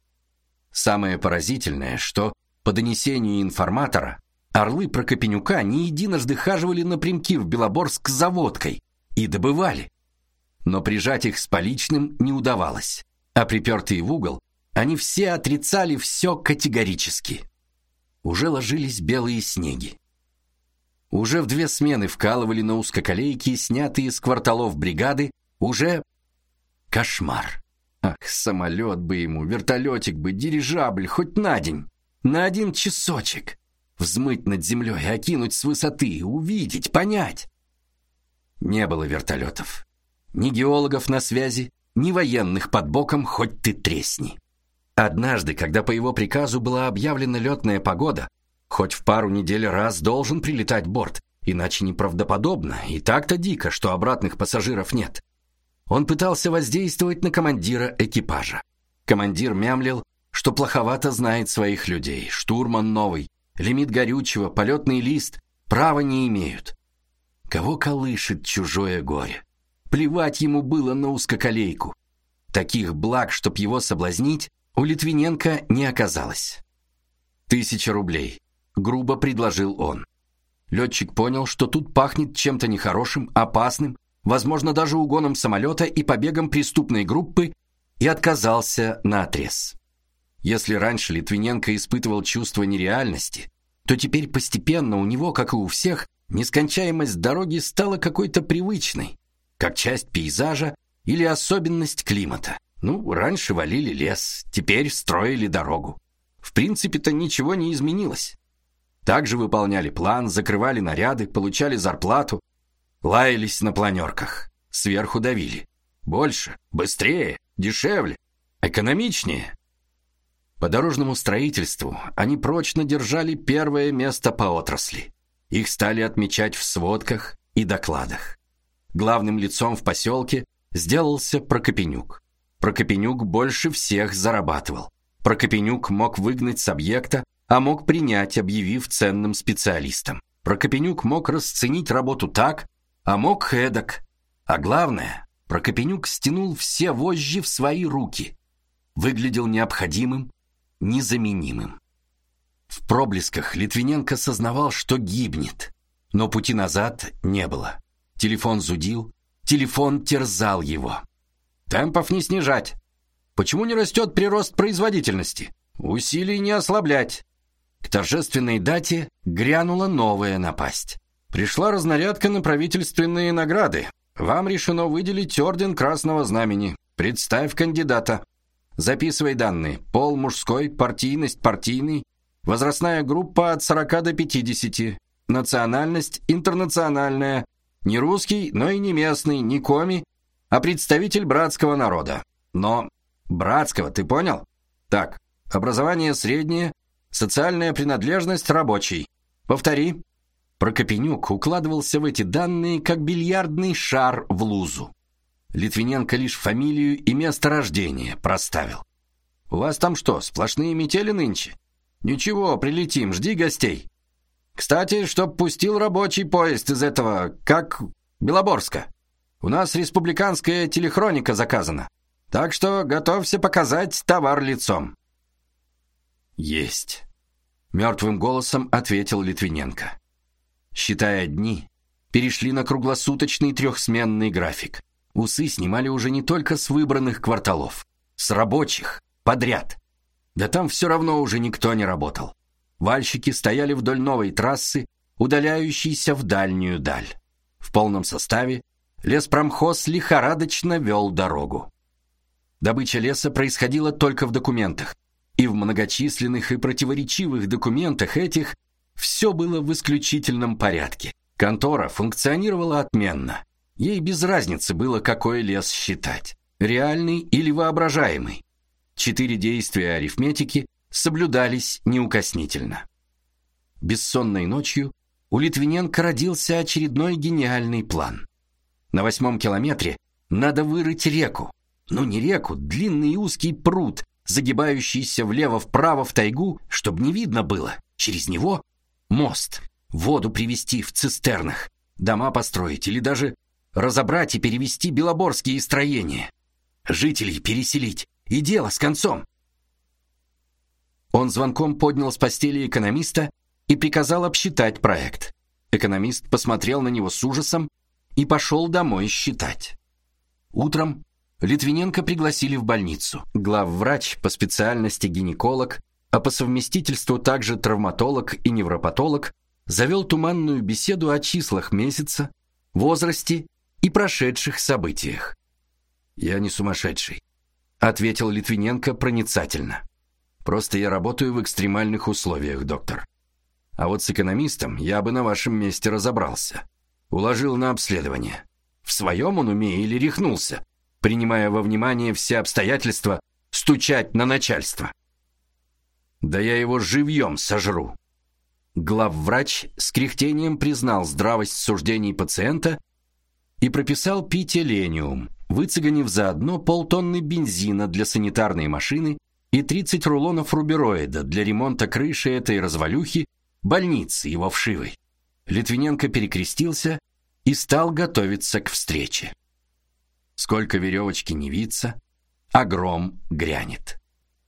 Самое поразительное, что по донесению информатора орлы Прокопенюка не единожды хаживали напрямки в Белоборск за водкой и добывали. Но прижать их с поличным не удавалось, а припертые в угол, они все отрицали все категорически. Уже ложились белые снеги. Уже в две смены вкалывали на узкоколейки, снятые с кварталов бригады, уже кошмар. Ах, самолет бы ему, вертолетик бы, дирижабль, хоть на день, на один часочек. Взмыть над землей, окинуть с высоты, увидеть, понять. Не было вертолетов. Ни геологов на связи, ни военных под боком, хоть ты тресни. Однажды, когда по его приказу была объявлена летная погода, хоть в пару недель раз должен прилетать борт, иначе неправдоподобно, и так-то дико, что обратных пассажиров нет. Он пытался воздействовать на командира экипажа. Командир мямлил, что плоховато знает своих людей, штурман новый, лимит горючего, полетный лист права не имеют. Кого колышет чужое горе? Плевать ему было на узкоколейку. Таких благ, чтоб его соблазнить, у Литвиненко не оказалось. «Тысяча рублей», — грубо предложил он. Летчик понял, что тут пахнет чем-то нехорошим, опасным, возможно, даже угоном самолета и побегом преступной группы, и отказался наотрез. Если раньше Литвиненко испытывал чувство нереальности, то теперь постепенно у него, как и у всех, нескончаемость дороги стала какой-то привычной, как часть пейзажа или особенность климата. Ну, раньше валили лес, теперь строили дорогу. В принципе-то ничего не изменилось. Также выполняли план, закрывали наряды, получали зарплату, лаялись на планерках, сверху давили. Больше, быстрее, дешевле, экономичнее. По дорожному строительству они прочно держали первое место по отрасли. Их стали отмечать в сводках и докладах. Главным лицом в поселке сделался Прокопенюк. Прокопенюк больше всех зарабатывал. Прокопенюк мог выгнать с объекта, а мог принять, объявив ценным специалистом. Прокопенюк мог расценить работу так, а мог эдак. А главное, Прокопенюк стянул все вожжи в свои руки. Выглядел необходимым, незаменимым. В проблесках Литвиненко сознавал, что гибнет, но пути назад не было. Телефон зудил, телефон терзал его. Темпов не снижать. Почему не растет прирост производительности? Усилий не ослаблять. К торжественной дате грянула новая напасть. Пришла разнарядка на правительственные награды. Вам решено выделить орден Красного Знамени. Представь кандидата. Записывай данные. Пол мужской, партийность партийный, возрастная группа от сорока до пятидесяти, национальность интернациональная, не русский, но и не местный, не коми, а представитель братского народа. Но братского, ты понял? Так, образование среднее, социальная принадлежность рабочий. Повтори. Прокопенюк укладывался в эти данные, как бильярдный шар в лузу. Литвиненко лишь фамилию и место рождения проставил. «У вас там что, сплошные метели нынче?» «Ничего, прилетим, жди гостей. Кстати, чтоб пустил рабочий поезд из этого, как Белоборска. У нас республиканская телехроника заказана, так что готовься показать товар лицом». «Есть», — мертвым голосом ответил Литвиненко. Считая дни, перешли на круглосуточный трехсменный график. Усы снимали уже не только с выбранных кварталов, с рабочих, подряд. Да там все равно уже никто не работал. Вальщики стояли вдоль новой трассы, удаляющейся в дальнюю даль. В полном составе леспромхоз лихорадочно вел дорогу. Добыча леса происходила только в документах, и в многочисленных и противоречивых документах этих все было в исключительном порядке. Контора функционировала отменно. Ей без разницы было, какой лес считать, реальный или воображаемый. Четыре действия арифметики соблюдались неукоснительно. Бессонной ночью у Литвиненко родился очередной гениальный план. На восьмом километре надо вырыть реку. Ну не реку, длинный и узкий пруд, загибающийся влево-вправо в тайгу, чтобы не видно было. Через него мост, воду привезти в цистернах, дома построить или даже разобрать и перевести белоборские строения. Жителей переселить. И дело с концом. Он звонком поднял с постели экономиста и приказал обсчитать проект. Экономист посмотрел на него с ужасом и пошел домой считать. Утром Литвиненко пригласили в больницу. Главврач по специальности гинеколог, а по совместительству также травматолог и невропатолог, завел туманную беседу о числах месяца, возрасте и прошедших событиях. «Я не сумасшедший», — ответил Литвиненко проницательно. «Просто я работаю в экстремальных условиях, доктор. А вот с экономистом я бы на вашем месте разобрался. Уложил на обследование. В своем он уме или рехнулся, принимая во внимание все обстоятельства, стучать на начальство? Да я его живьем сожру». Главврач с кряхтением признал здравость суждений пациента и прописал пить элениум, выцеганив заодно полтонны бензина для санитарной машины и тридцать рулонов рубероида для ремонта крыши этой развалюхи, больницы его вшивой. Литвиненко перекрестился и стал готовиться к встрече. Сколько веревочки не виться, а гром грянет.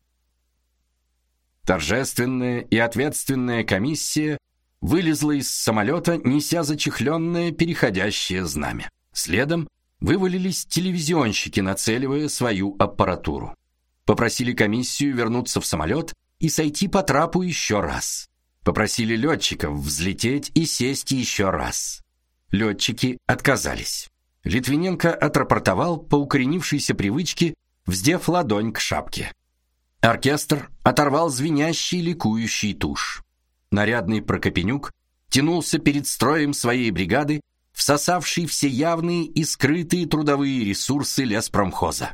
Торжественная и ответственная комиссия вылезла из самолета, неся зачехленное переходящее знамя. Следом вывалились телевизионщики, нацеливая свою аппаратуру. Попросили комиссию вернуться в самолет и сойти по трапу еще раз. Попросили летчиков взлететь и сесть еще раз. Летчики отказались. Литвиненко отрапортовал по укоренившейся привычке, вздев ладонь к шапке. Оркестр оторвал звенящий, ликующий тушь. Нарядный Прокопенюк тянулся перед строем своей бригады, всосавший все явные и скрытые трудовые ресурсы леспромхоза.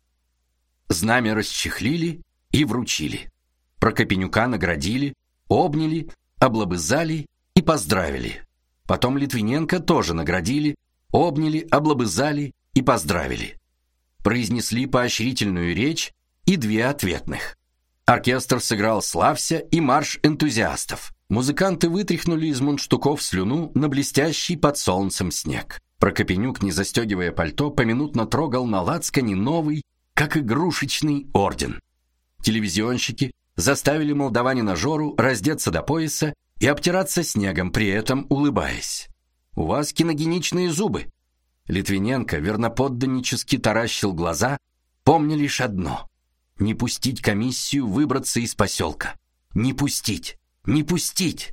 Знамя расчехлили и вручили. Прокопенюка наградили, обняли, облобызали и поздравили. Потом Литвиненко тоже наградили, обняли, облобызали и поздравили. Произнесли поощрительную речь и две ответных. Оркестр сыграл «Славься» и «Марш энтузиастов». Музыканты вытряхнули из мундштуков слюну на блестящий под солнцем снег. Прокопенюк, не застегивая пальто, поминутно трогал на лацкане новый, как игрушечный, орден. Телевизионщики заставили молдаванина Жору раздеться до пояса и обтираться снегом, при этом улыбаясь. «У вас киногеничные зубы». Литвиненко верноподданнически таращил глаза, помня лишь одно: не пустить комиссию выбраться из поселка. Не пустить, не пустить.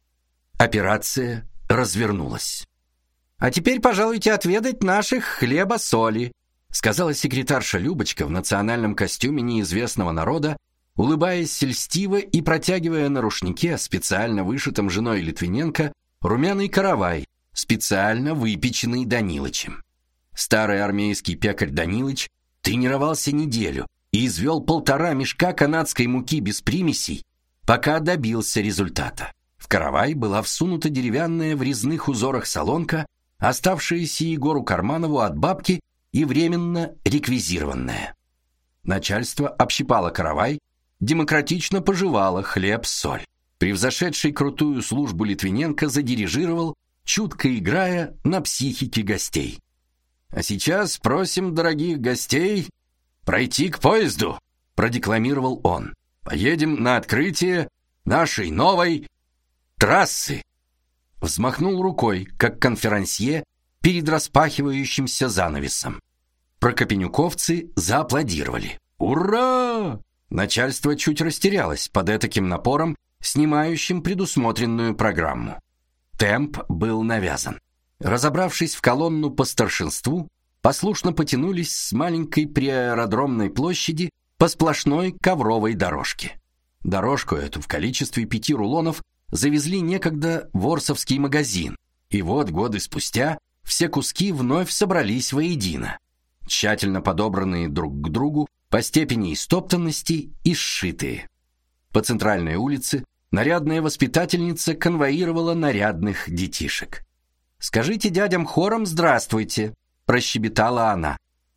Операция развернулась. «А теперь пожалуйте отведать наших хлеба-соли», сказала секретарша Любочка в национальном костюме неизвестного народа, улыбаясь льстиво и протягивая на рушнике, специально вышитом женой Литвиненко, румяный каравай, специально выпеченный Данилычем. Старый армейский пекарь Данилыч тренировался неделю и извел полтора мешка канадской муки без примесей, пока добился результата. В каравай была всунута деревянная в резных узорах солонка, оставшаяся Егору Карманову от бабки и временно реквизированная. Начальство общипало каравай, демократично пожевало хлеб-соль. Превзошедший крутую службу Литвиненко задирижировал, чутко играя на психике гостей. «А сейчас просим дорогих гостей пройти к поезду», продекламировал он. «Поедем на открытие нашей новой трассы». Взмахнул рукой, как конферансье перед распахивающимся занавесом. Прокопенюковцы зааплодировали. «Ура!» Начальство чуть растерялось под этаким напором, снимающим предусмотренную программу. Темп был навязан. Разобравшись в колонну по старшинству, послушно потянулись с маленькой приаэродромной площади по сплошной ковровой дорожке. Дорожку эту в количестве пяти рулонов завезли некогда в Орсовский магазин, и вот годы спустя все куски вновь собрались воедино, тщательно подобранные друг к другу по степени истоптанности и сшитые. По центральной улице нарядная воспитательница конвоировала нарядных детишек. «Скажите дядям хором «здравствуйте», — прощебетала она.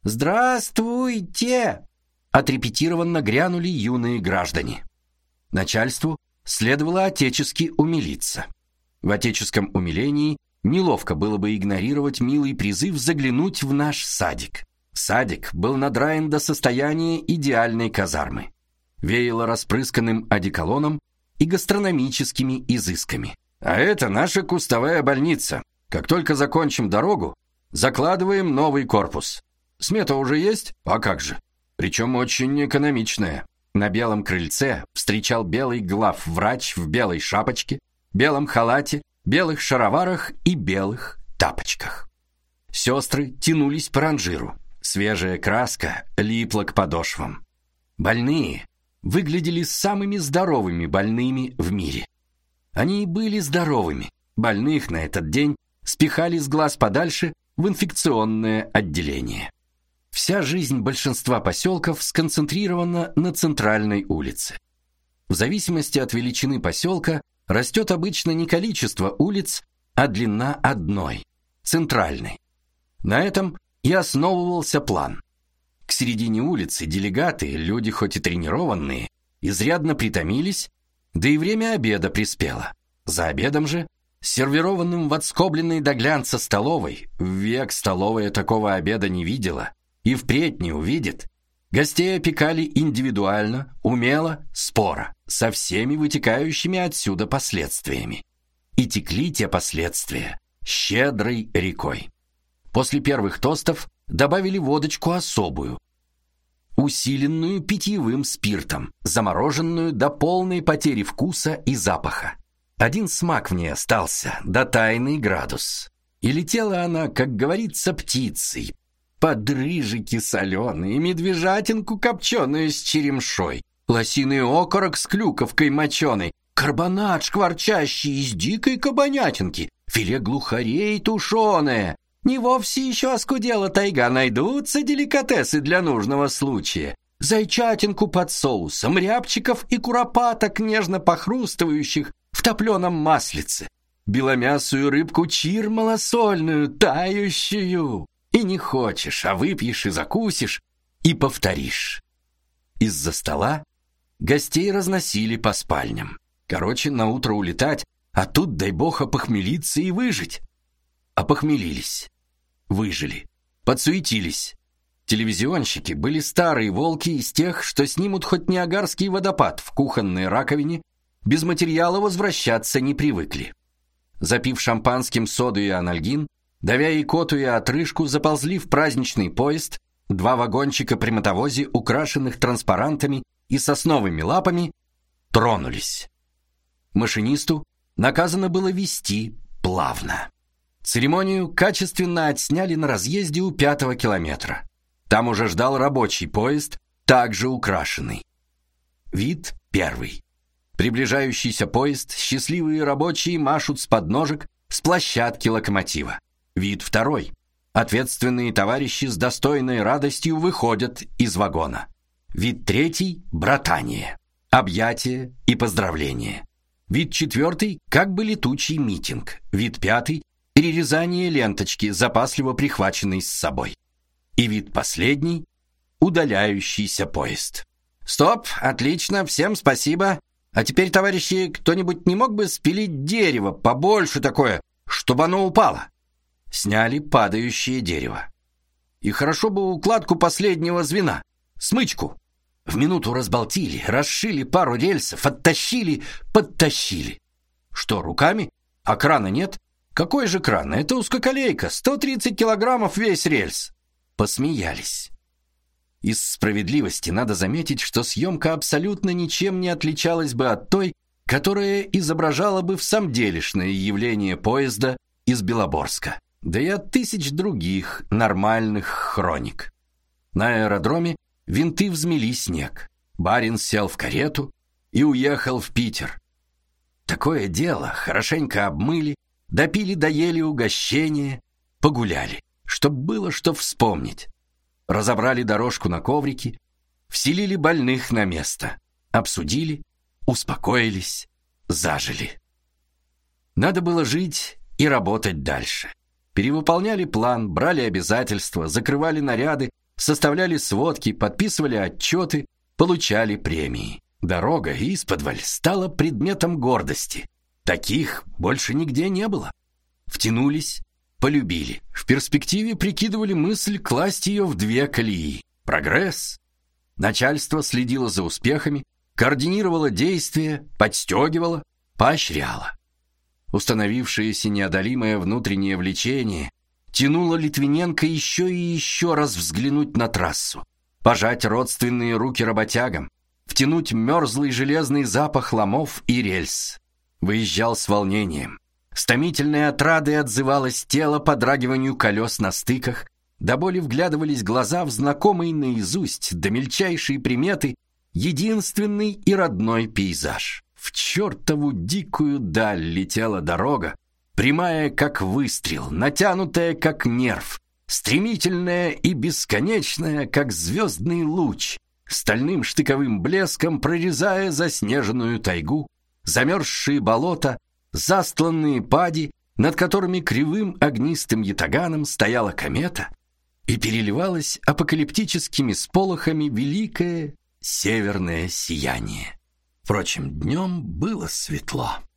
«Здравствуйте!» — отрепетированно грянули юные граждане. Начальству следовало отечески умилиться. В отеческом умилении неловко было бы игнорировать милый призыв заглянуть в наш садик. Садик был надраен до состояния идеальной казармы. Веяло распрысканным одеколоном и гастрономическими изысками. «А это наша кустовая больница. Как только закончим дорогу, закладываем новый корпус. Смета уже есть? А как же? Причем очень экономичная». На белом крыльце встречал белый главврач в белой шапочке, белом халате, белых шароварах и белых тапочках. Сестры тянулись по ранжиру. Свежая краска липла к подошвам. Больные выглядели самыми здоровыми больными в мире. Они и были здоровыми. Больных на этот день спихали с глаз подальше в инфекционное отделение. Вся жизнь большинства поселков сконцентрирована на центральной улице. В зависимости от величины поселка растет обычно не количество улиц, а длина одной, центральной. На этом и основывался план. К середине улицы делегаты, люди хоть и тренированные, изрядно притомились, да и время обеда приспело. За обедом же, сервированным в отскобленной до глянца столовой, век столовая такого обеда не видела и впредь не увидит, гостей опекали индивидуально, умело, споро, со всеми вытекающими отсюда последствиями. И текли те последствия щедрой рекой. После первых тостов добавили водочку особую, усиленную питьевым спиртом, замороженную до полной потери вкуса и запаха. Один смак в ней остался, да тайный градус. И летела она, как говорится, птицей, под рыжики соленые, медвежатинку копченую с черемшой, лосиный окорок с клюковкой моченой, карбонат шкварчащий из дикой кабанятинки, филе глухарей тушеное. Не вовсе еще оскудела тайга, найдутся деликатесы для нужного случая. Зайчатинку под соусом, рябчиков и куропаток, нежно похрустывающих в топленом маслице, беломясую рыбку чир малосольную, тающую. И не хочешь, а выпьешь и закусишь, и повторишь. Из-за стола гостей разносили по спальням. Короче, наутро улетать, а тут, дай бог, опохмелиться и выжить. Опохмелились, выжили, подсуетились. Телевизионщики были старые волки из тех, что снимут хоть Ниагарский водопад в кухонной раковине, без материала возвращаться не привыкли. Запив шампанским соду и анальгин, давя икоту и отрыжку, заползли в праздничный поезд, два вагончика при мотовозе, украшенных транспарантами и сосновыми лапами, тронулись. Машинисту наказано было вести плавно. Церемонию качественно отсняли на разъезде у пятого километра. Там уже ждал рабочий поезд, также украшенный. Вид первый. Приближающийся поезд, счастливые рабочие машут с подножек с площадки локомотива. Вид второй. Ответственные товарищи с достойной радостью выходят из вагона. Вид третий – братание, объятия и поздравления. Вид четвертый – как бы летучий митинг. Вид пятый – перерезание ленточки, запасливо прихваченной с собой. И вид последний – удаляющийся поезд. «Стоп, отлично, всем спасибо. А теперь, товарищи, кто-нибудь не мог бы спилить дерево побольше такое, чтобы оно упало?» Сняли падающее дерево. И хорошо бы укладку последнего звена, смычку. В минуту разболтили, расшили пару рельсов, оттащили, подтащили. Что, руками? А крана нет? Какой же кран? Это узкоколейка, сто тридцать килограммов весь рельс. Посмеялись. Из справедливости надо заметить, что съемка абсолютно ничем не отличалась бы от той, которая изображала бы всамделишное явление поезда из Белоборска, да и от тысяч других нормальных хроник. На аэродроме винты взмели снег. Барин сел в карету и уехал в Питер. Такое дело, хорошенько обмыли, допили-доели угощение, погуляли, чтоб было что вспомнить. Разобрали дорожку на коврике, вселили больных на место, обсудили, успокоились, зажили. Надо было жить и работать дальше. Перевыполняли план, брали обязательства, закрывали наряды, составляли сводки, подписывали отчеты, получали премии. Дорога исподволь стала предметом гордости. Таких больше нигде не было. Втянулись, полюбили. В перспективе прикидывали мысль класть ее в две колеи. Прогресс. Начальство следило за успехами, координировало действия, подстегивало, поощряло. Установившееся неодолимое внутреннее влечение тянуло Литвиненко еще и еще раз взглянуть на трассу, пожать родственные руки работягам, втянуть мерзлый железный запах ломов и рельс. Выезжал с волнением. С томительной отрадой отзывалось тело подрагиванию колес на стыках, до боли вглядывались глаза в знакомый наизусть до мельчайшей приметы единственный и родной пейзаж. В чертову дикую даль летела дорога, прямая как выстрел, натянутая как нерв, стремительная и бесконечная, как звездный луч, стальным штыковым блеском прорезая заснеженную тайгу, замерзшие болота, застланные пади, над которыми кривым огнистым ятаганом стояла комета и переливалось апокалиптическими сполохами великое северное сияние. Впрочем, днем было светло.